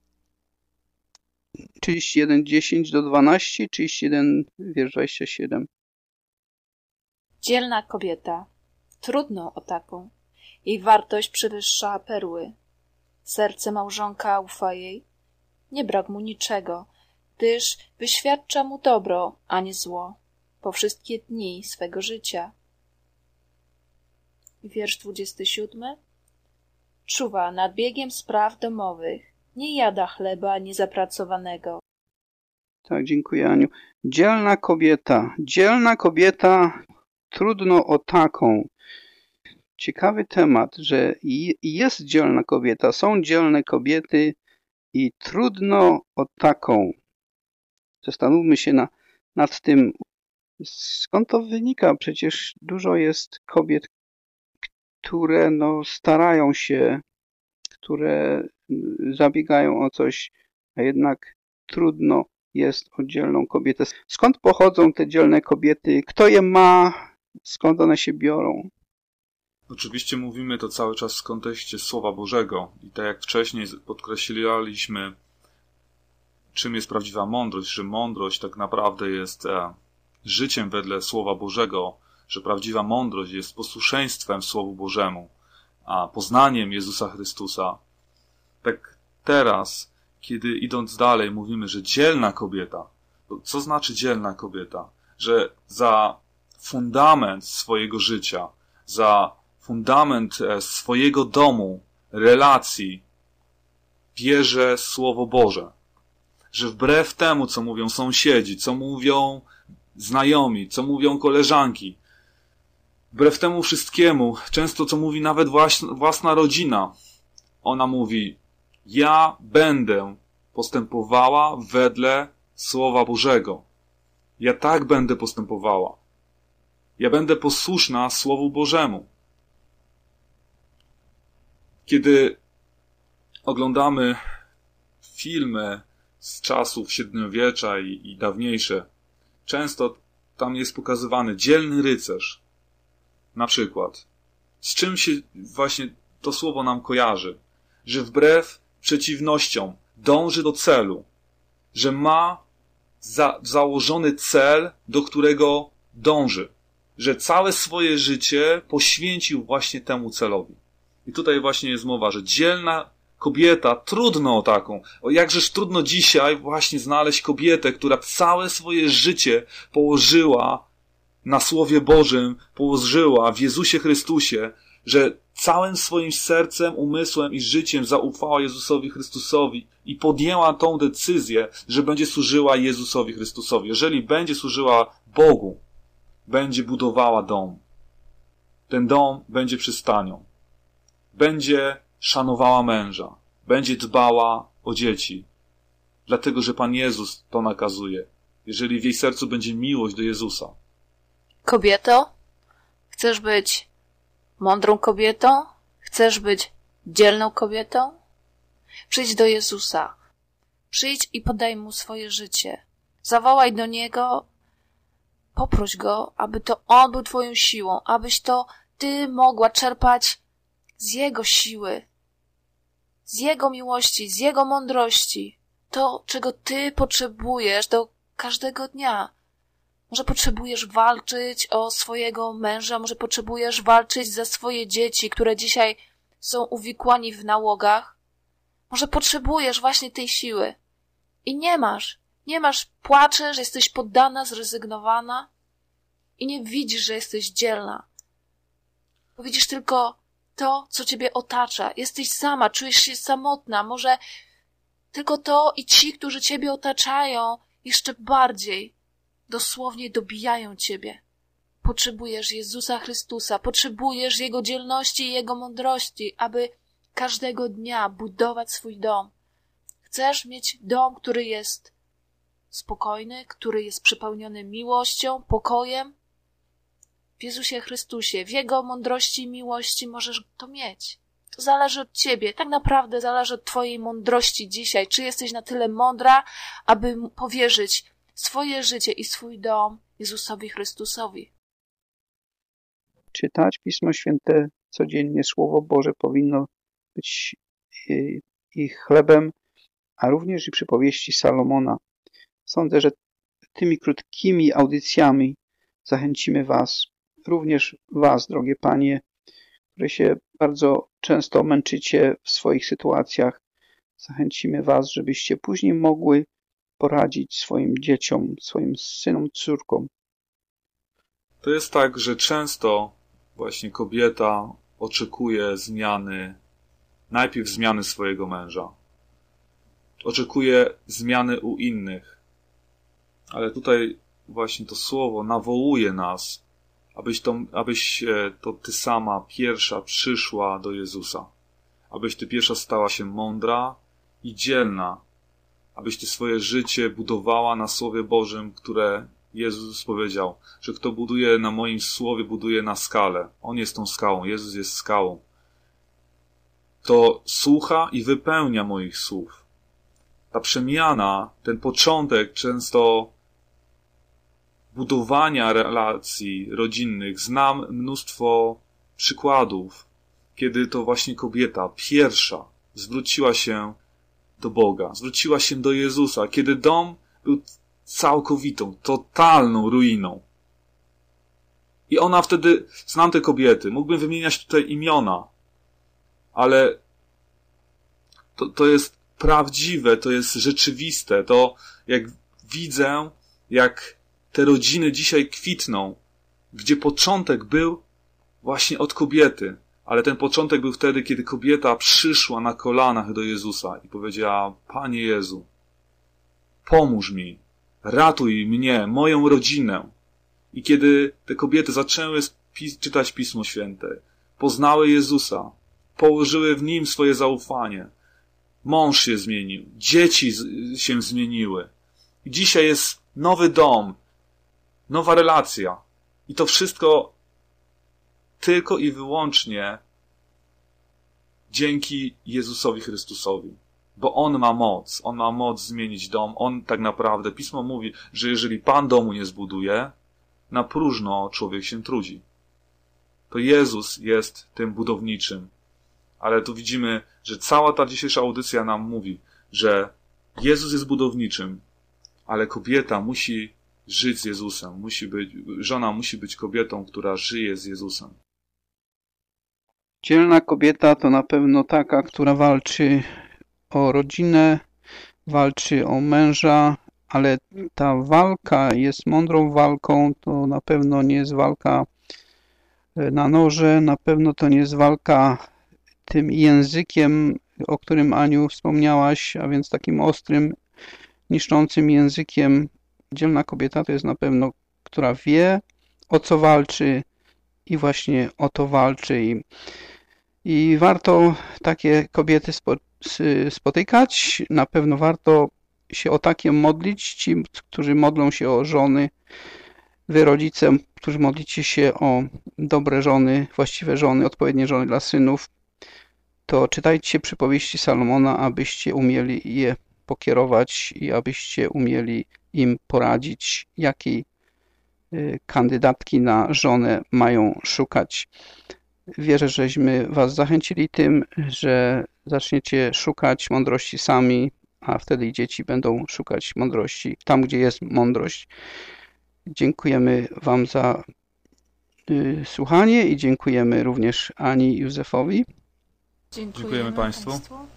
31, 10 do 12, 31, wiersz 27. Dzielna kobieta, trudno o taką. Jej wartość przewyższa perły. Serce małżonka ufa jej, nie brak mu niczego, gdyż wyświadcza mu dobro, a nie zło, po wszystkie dni swego życia. Wiersz 27. Czuwa nad biegiem spraw domowych, nie jada chleba niezapracowanego. Tak, dziękuję, Aniu. Dzielna kobieta, trudno o taką. Ciekawy temat, że jest dzielna kobieta, są dzielne kobiety i trudno o taką. Zastanówmy się nad tym, skąd to wynika. Przecież dużo jest kobiet, które starają się, które zabiegają o coś, a jednak trudno jest o dzielną kobietę. Skąd pochodzą te dzielne kobiety? Kto je ma? Skąd one się biorą? Oczywiście mówimy to cały czas w kontekście Słowa Bożego i tak jak wcześniej podkreślaliśmy, czym jest prawdziwa mądrość, że mądrość tak naprawdę jest życiem wedle Słowa Bożego, że prawdziwa mądrość jest posłuszeństwem Słowu Bożemu, a poznaniem Jezusa Chrystusa. Tak teraz, kiedy idąc dalej mówimy, że dzielna kobieta, to co znaczy dzielna kobieta? Że za fundament swojego życia, za fundament swojego domu, relacji bierze Słowo Boże. Że wbrew temu, co mówią sąsiedzi, co mówią znajomi, co mówią koleżanki, wbrew temu wszystkiemu, często co mówi nawet własna rodzina, ona mówi: ja będę postępowała wedle Słowa Bożego. Ja tak będę postępowała. Ja będę posłuszna Słowu Bożemu. Kiedy oglądamy filmy z czasów średniowiecza i dawniejsze, często tam jest pokazywany dzielny rycerz. Na przykład. Z czym się właśnie to słowo nam kojarzy? Że wbrew przeciwnościom dąży do celu. Że ma założony cel, do którego dąży. Że całe swoje życie poświęcił właśnie temu celowi. I tutaj właśnie jest mowa, że dzielna kobieta, trudno o taką. Jakżeż trudno dzisiaj właśnie znaleźć kobietę, która całe swoje życie położyła na Słowie Bożym, położyła w Jezusie Chrystusie, że całym swoim sercem, umysłem i życiem zaufała Jezusowi Chrystusowi i podjęła tą decyzję, że będzie służyła Jezusowi Chrystusowi. Jeżeli będzie służyła Bogu, będzie budowała dom. Ten dom będzie przystanią. Będzie szanowała męża. Będzie dbała o dzieci. Dlatego, że Pan Jezus to nakazuje. Jeżeli w jej sercu będzie miłość do Jezusa. Kobieto, chcesz być mądrą kobietą? Chcesz być dzielną kobietą? Przyjdź do Jezusa. Przyjdź i podaj Mu swoje życie. Zawołaj do Niego Poproś Go, aby to On był twoją siłą, abyś to ty mogła czerpać z Jego siły, z Jego miłości, z Jego mądrości. To, czego ty potrzebujesz do każdego dnia. Może potrzebujesz walczyć o swojego męża, może potrzebujesz walczyć za swoje dzieci, które dzisiaj są uwikłani w nałogach. Może potrzebujesz właśnie tej siły. I nie masz, płaczesz, jesteś poddana, zrezygnowana i nie widzisz, że jesteś dzielna. Bo widzisz tylko to, co ciebie otacza. Jesteś sama, czujesz się samotna. Może tylko to i ci, którzy ciebie otaczają, jeszcze bardziej dosłownie dobijają ciebie. Potrzebujesz Jezusa Chrystusa, potrzebujesz Jego dzielności i Jego mądrości, aby każdego dnia budować swój dom. Chcesz mieć dom, który jest spokojny, który jest przepełniony miłością, pokojem? W Jezusie Chrystusie, w Jego mądrości i miłości możesz to mieć. To zależy od ciebie, tak naprawdę zależy od twojej mądrości dzisiaj. Czy jesteś na tyle mądra, aby powierzyć swoje życie i swój dom Jezusowi Chrystusowi? Czytać Pismo Święte codziennie, Słowo Boże powinno być ich chlebem, a również i przypowieści Salomona. Sądzę, że tymi krótkimi audycjami zachęcimy Was, również Was, drogie Panie, które się bardzo często męczycie w swoich sytuacjach. Zachęcimy Was, żebyście później mogły poradzić swoim dzieciom, swoim synom, córkom. To jest tak, że często właśnie kobieta oczekuje najpierw zmiany swojego męża. Oczekuje zmiany u innych. Ale tutaj właśnie to słowo nawołuje nas, abyś to ty sama pierwsza przyszła do Jezusa. Abyś ty pierwsza stała się mądra i dzielna. Abyś ty swoje życie budowała na Słowie Bożym, które Jezus powiedział, że kto buduje na moim słowie, buduje na skale. On jest tą skałą, Jezus jest skałą. To słucha i wypełnia moich słów. Ta przemiana, ten początek często budowania relacji rodzinnych, znam mnóstwo przykładów, kiedy to właśnie kobieta pierwsza zwróciła się do Boga, zwróciła się do Jezusa, kiedy dom był całkowitą, totalną ruiną. I ona wtedy, znam te kobiety, mógłbym wymieniać tutaj imiona, ale to jest prawdziwe, to jest rzeczywiste, to jak widzę, jak te rodziny dzisiaj kwitną, gdzie początek był właśnie od kobiety, ale ten początek był wtedy, kiedy kobieta przyszła na kolanach do Jezusa i powiedziała: Panie Jezu, pomóż mi, ratuj mnie, moją rodzinę. I kiedy te kobiety zaczęły czytać Pismo Święte, poznały Jezusa, położyły w Nim swoje zaufanie, mąż się zmienił, dzieci się zmieniły. I dzisiaj jest nowy dom, nowa relacja. I to wszystko tylko i wyłącznie dzięki Jezusowi Chrystusowi. Bo On ma moc zmienić dom. On tak naprawdę, Pismo mówi, że jeżeli Pan domu nie zbuduje, na próżno człowiek się trudzi. To Jezus jest tym budowniczym. Ale tu widzimy, że cała ta dzisiejsza audycja nam mówi, że Jezus jest budowniczym, ale kobieta musi żyć z Jezusem. Żona musi być kobietą, która żyje z Jezusem. Dzielna kobieta to na pewno taka, która walczy o rodzinę, walczy o męża, ale ta walka jest mądrą walką, to na pewno nie jest walka na noże, na pewno to nie jest walka tym językiem, o którym Aniu wspomniałaś, a więc takim ostrym, niszczącym językiem. Dzielna kobieta to jest na pewno, która wie, o co walczy i właśnie o to walczy. I warto takie kobiety spotykać. Na pewno warto się o takie modlić. Ci, którzy modlą się o żony, wy rodzice, którzy modlicie się o dobre żony, właściwe żony, odpowiednie żony dla synów, to czytajcie przypowieści Salomona, abyście umieli je pokierować i abyście umieli im poradzić, jakiej kandydatki na żonę mają szukać. Wierzę, żeśmy Was zachęcili tym, że zaczniecie szukać mądrości sami, a wtedy i dzieci będą szukać mądrości tam, gdzie jest mądrość. Dziękujemy Wam za słuchanie i dziękujemy również Ani i Józefowi. Dziękujemy Państwu.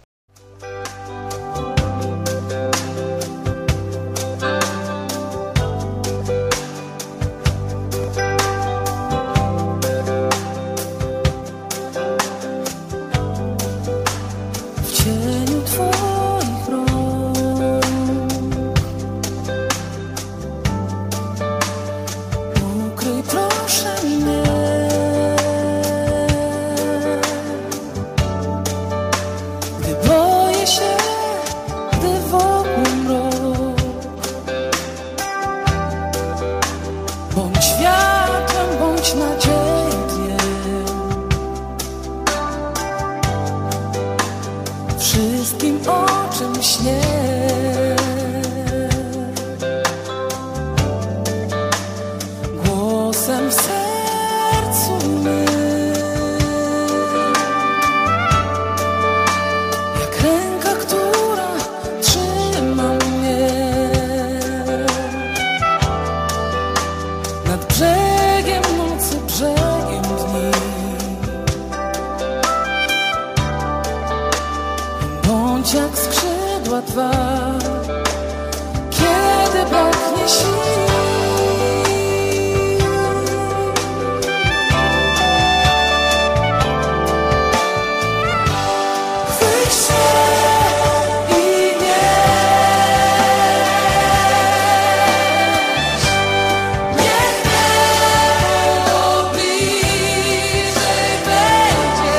Wszystkim, o czym śnię, głosem w sercu mym, jak ręka, która trzyma mnie nad brzegiem nocy, brzegiem dni. Bądź jak skrzydła Twa, kiedy braknie sił. Chwyć się i nieś, niech niebo bliżej będzie.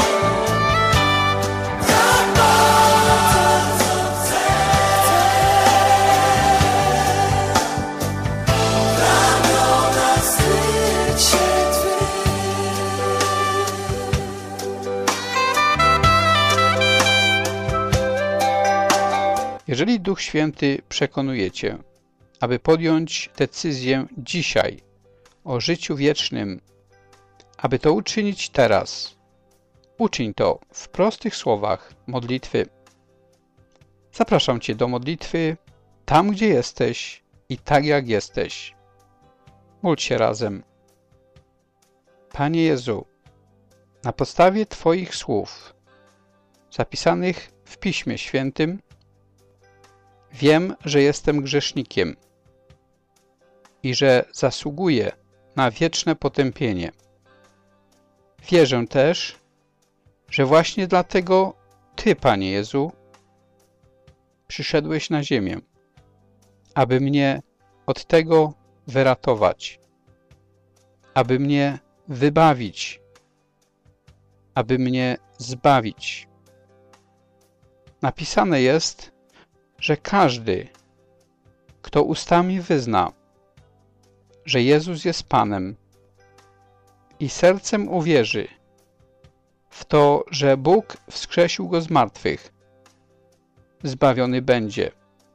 Jeżeli Duch Święty przekonuje Cię, aby podjąć decyzję dzisiaj o życiu wiecznym, aby to uczynić teraz, uczyń to w prostych słowach modlitwy. Zapraszam Cię do modlitwy tam, gdzie jesteś i tak, jak jesteś. Módl się razem. Panie Jezu, na podstawie Twoich słów zapisanych w Piśmie Świętym wiem, że jestem grzesznikiem i że zasługuję na wieczne potępienie. Wierzę też, że właśnie dlatego Ty, Panie Jezu, przyszedłeś na ziemię, aby mnie od tego wyratować, aby mnie wybawić, aby mnie zbawić. Napisane jest, że każdy, kto ustami wyzna, że Jezus jest Panem i sercem uwierzy w to, że Bóg wskrzesił Go z martwych, zbawiony będzie,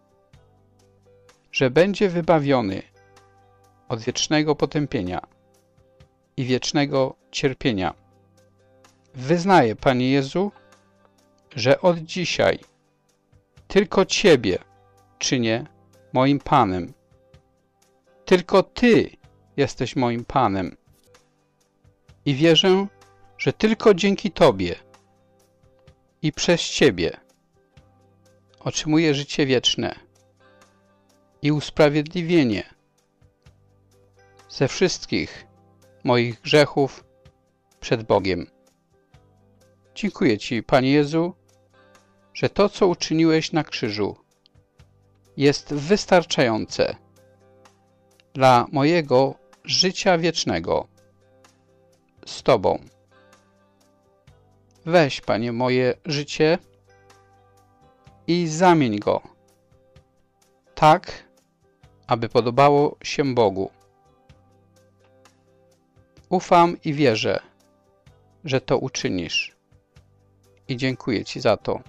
że będzie wybawiony od wiecznego potępienia i wiecznego cierpienia. Wyznaję, Panie Jezu, że od dzisiaj tylko Ciebie czynię moim Panem. Tylko Ty jesteś moim Panem. I wierzę, że tylko dzięki Tobie i przez Ciebie otrzymuję życie wieczne i usprawiedliwienie ze wszystkich moich grzechów przed Bogiem. Dziękuję Ci, Panie Jezu, że to, co uczyniłeś na krzyżu, jest wystarczające dla mojego życia wiecznego z Tobą. Weź, Panie, moje życie i zamień go tak, aby podobało się Bogu. Ufam i wierzę, że to uczynisz i dziękuję Ci za to.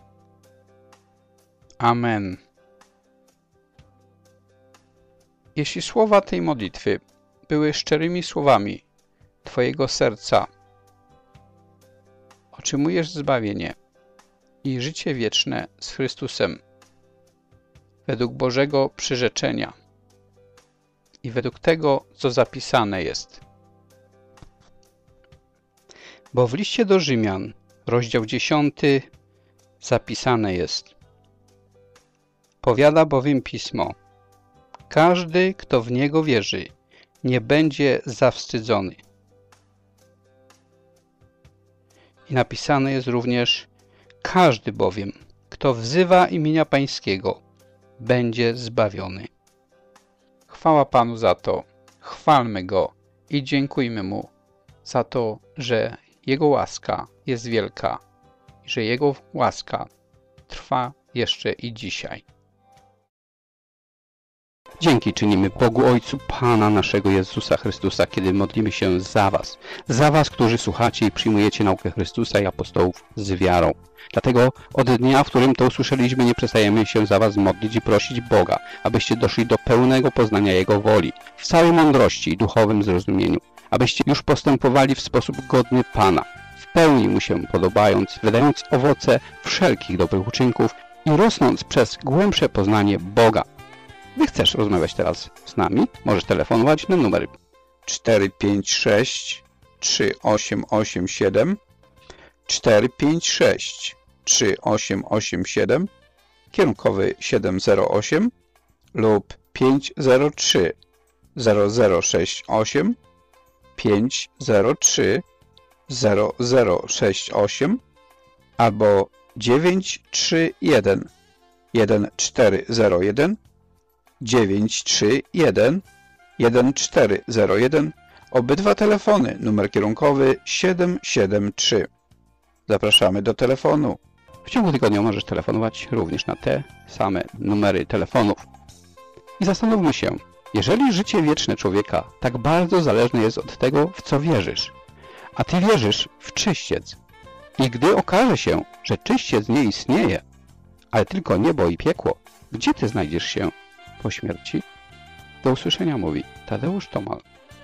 Amen. Jeśli słowa tej modlitwy były szczerymi słowami Twojego serca, otrzymujesz zbawienie i życie wieczne z Chrystusem według Bożego przyrzeczenia i według tego, co zapisane jest. Bo w liście do Rzymian, rozdział 10, zapisane jest: powiada bowiem Pismo: każdy, kto w Niego wierzy, nie będzie zawstydzony. I napisane jest również: każdy bowiem, kto wzywa imienia Pańskiego, będzie zbawiony. Chwała Panu za to, chwalmy Go i dziękujmy Mu za to, że Jego łaska jest wielka i że Jego łaska trwa jeszcze i dzisiaj. Dzięki czynimy Bogu Ojcu Pana naszego Jezusa Chrystusa, kiedy modlimy się za Was, którzy słuchacie i przyjmujecie naukę Chrystusa i apostołów z wiarą. Dlatego od dnia, w którym to usłyszeliśmy, nie przestajemy się za Was modlić i prosić Boga, abyście doszli do pełnego poznania Jego woli, w całej mądrości i duchowym zrozumieniu, abyście już postępowali w sposób godny Pana, w pełni Mu się podobając, wydając owoce wszelkich dobrych uczynków i rosnąc przez głębsze poznanie Boga. Gdy chcesz rozmawiać teraz z nami, możesz telefonować na numer 456 3887 456 3887, kierunkowy 708 lub 503 0068 503 0068 albo 931 1401 931 1401. Obydwa telefony, numer kierunkowy 773. Zapraszamy do telefonu. W ciągu tygodnia możesz telefonować również na te same numery telefonów. I zastanówmy się, jeżeli życie wieczne człowieka tak bardzo zależne jest od tego, w co wierzysz, a Ty wierzysz w czyściec, i gdy okaże się, że czyściec nie istnieje, ale tylko niebo i piekło, gdzie Ty znajdziesz się po śmierci? Do usłyszenia, mówi Tadeusz Tomal.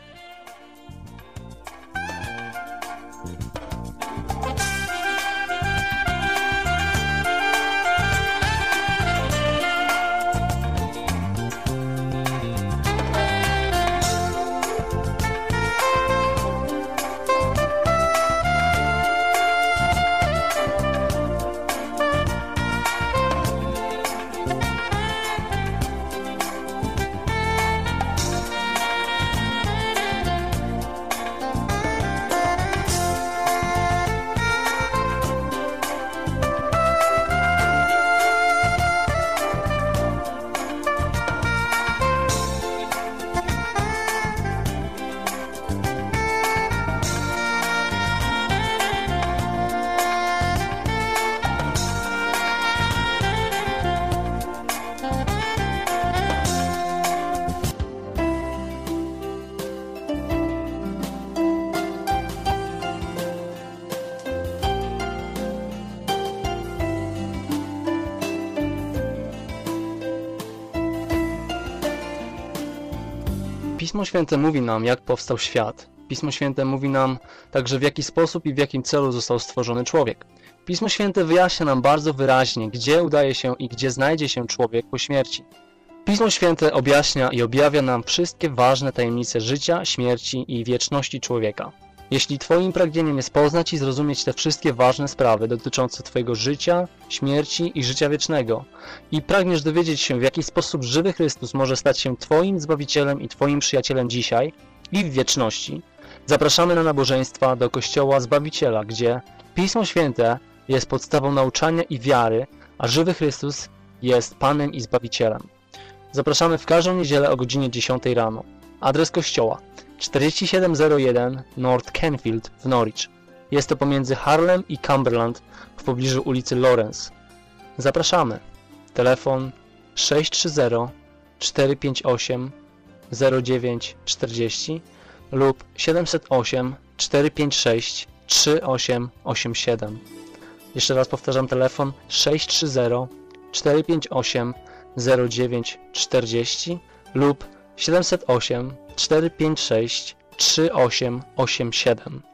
Pismo Święte mówi nam, jak powstał świat. Pismo Święte mówi nam także, w jaki sposób i w jakim celu został stworzony człowiek. Pismo Święte wyjaśnia nam bardzo wyraźnie, gdzie udaje się i gdzie znajdzie się człowiek po śmierci. Pismo Święte objaśnia i objawia nam wszystkie ważne tajemnice życia, śmierci i wieczności człowieka. Jeśli Twoim pragnieniem jest poznać i zrozumieć te wszystkie ważne sprawy dotyczące Twojego życia, śmierci i życia wiecznego i pragniesz dowiedzieć się, w jaki sposób żywy Chrystus może stać się Twoim Zbawicielem i Twoim przyjacielem dzisiaj i w wieczności, zapraszamy na nabożeństwa do Kościoła Zbawiciela, gdzie Pismo Święte jest podstawą nauczania i wiary, a żywy Chrystus jest Panem i Zbawicielem. Zapraszamy w każdą niedzielę o godzinie 10 rano. Adres kościoła 4701 North Canfield w Norwich. Jest to pomiędzy Harlem i Cumberland w pobliżu ulicy Lawrence. Zapraszamy. Telefon 630 458 0940 lub 708 456 3887. Jeszcze raz powtarzam, telefon 630 458 0940 lub 708 456 3887.